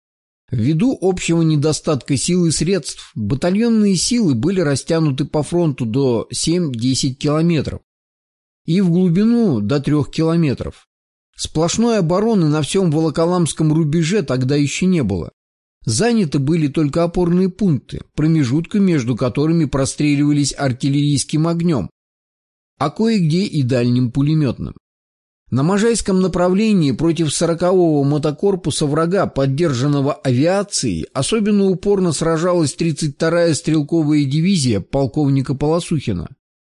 Ввиду общего недостатка сил и средств, батальонные силы были растянуты по фронту до семь-десять километров и в глубину до трех километров. Сплошной обороны на всем Волоколамском рубеже тогда еще не было. Заняты были только опорные пункты, промежутки между которыми простреливались артиллерийским огнем, а кое-где и дальним пулеметным. На Можайском направлении против сорокового мотокорпуса врага, поддержанного авиацией, особенно упорно сражалась тридцать вторая стрелковая дивизия полковника Полосухина.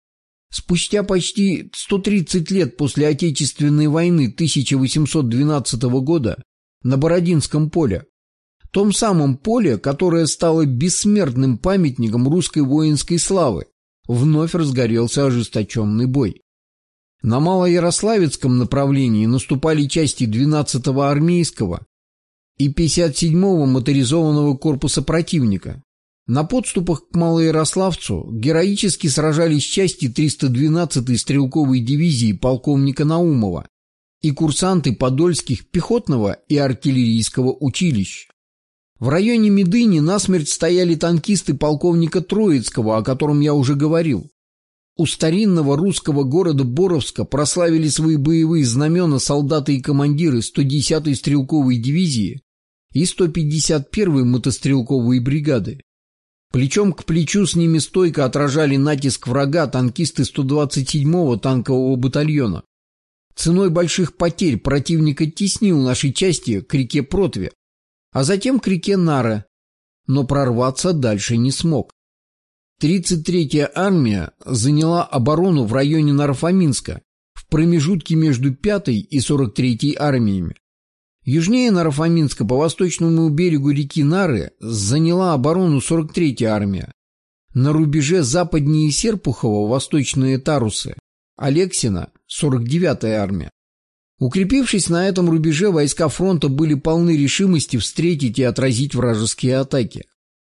Спустя почти сто тридцать лет после Отечественной войны тысяча восемьсот двенадцатого года на Бородинском поле, том самом поле, которое стало бессмертным памятником русской воинской славы, вновь разгорелся ожесточенный бой. На Малоярославецком направлении наступали части двенадцатого армейского и пятьдесят седьмого моторизованного корпуса противника. На подступах к Малоярославцу героически сражались части триста двенадцатой стрелковой дивизии полковника Наумова и курсанты Подольских пехотного и артиллерийского училищ. В районе Медыни насмерть стояли танкисты полковника Троицкого, о котором я уже говорил. У старинного русского города Боровска прославили свои боевые знамена солдаты и командиры сто десятой стрелковой дивизии и сто пятьдесят первой мотострелковой бригады. Плечом к плечу с ними стойко отражали натиск врага танкисты сто двадцать седьмого танкового батальона. Ценой больших потерь противник оттеснил наши части к реке Протве, а затем к реке Нара, но прорваться дальше не смог. тридцать третья армия заняла оборону в районе Наро-Фоминска, в промежутке между пятой и сорок третьей армиями. Южнее Наро-Фоминска по восточному берегу реки Нары заняла оборону сорок третья армия. На рубеже западнее Серпухова восточные Тарусы, Алексина сорок девятая армия. Укрепившись на этом рубеже, войска фронта были полны решимости встретить и отразить вражеские атаки.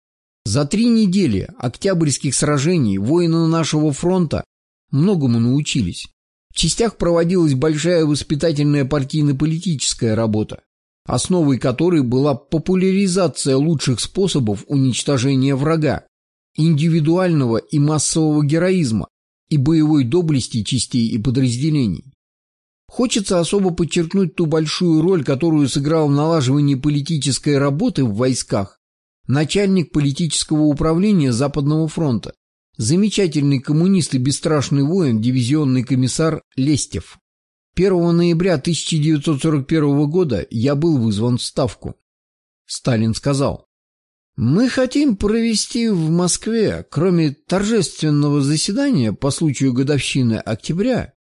За три недели октябрьских сражений воины нашего фронта многому научились. В частях проводилась большая воспитательная партийно-политическая работа, основой которой была популяризация лучших способов уничтожения врага, индивидуального и массового героизма и боевой доблести частей и подразделений. Хочется особо подчеркнуть ту большую роль, которую сыграл в налаживании политической работы в войсках начальник политического управления Западного фронта, замечательный коммунист и бесстрашный воин, дивизионный комиссар Лестев. первого ноября тысяча девятьсот сорок первого года я был вызван в Ставку. Сталин сказал: «Мы хотим провести в Москве, кроме торжественного заседания по случаю годовщины октября,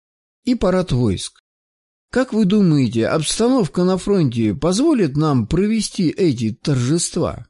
и парад войск. Как вы думаете, обстановка на фронте позволит нам провести эти торжества?»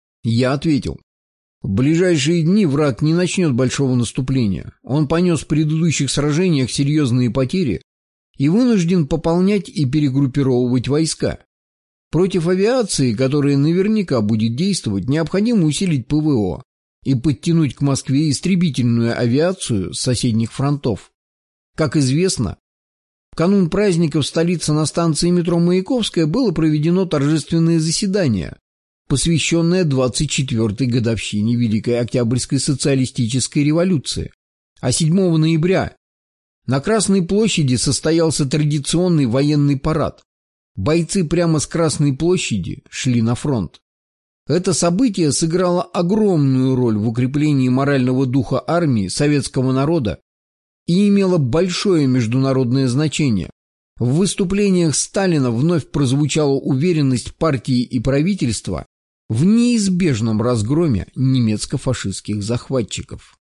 Я ответил: в ближайшие дни враг не начнет большого наступления. Он понес в предыдущих сражениях серьезные потери и вынужден пополнять и перегруппировывать войска. Против авиации, которая наверняка будет действовать, необходимо усилить ПВО и подтянуть к Москве истребительную авиацию с соседних фронтов. Как известно, в канун праздника в столице на станции метро Маяковская было проведено торжественное заседание, посвященное двадцать четвёртой годовщине Великой Октябрьской социалистической революции. А седьмого ноября на Красной площади состоялся традиционный военный парад. Бойцы прямо с Красной площади шли на фронт. Это событие сыграло огромную роль в укреплении морального духа армии, советского народа и имело большое международное значение. В выступлениях Сталина вновь прозвучала уверенность партии и правительства в неизбежном разгроме немецко-фашистских захватчиков.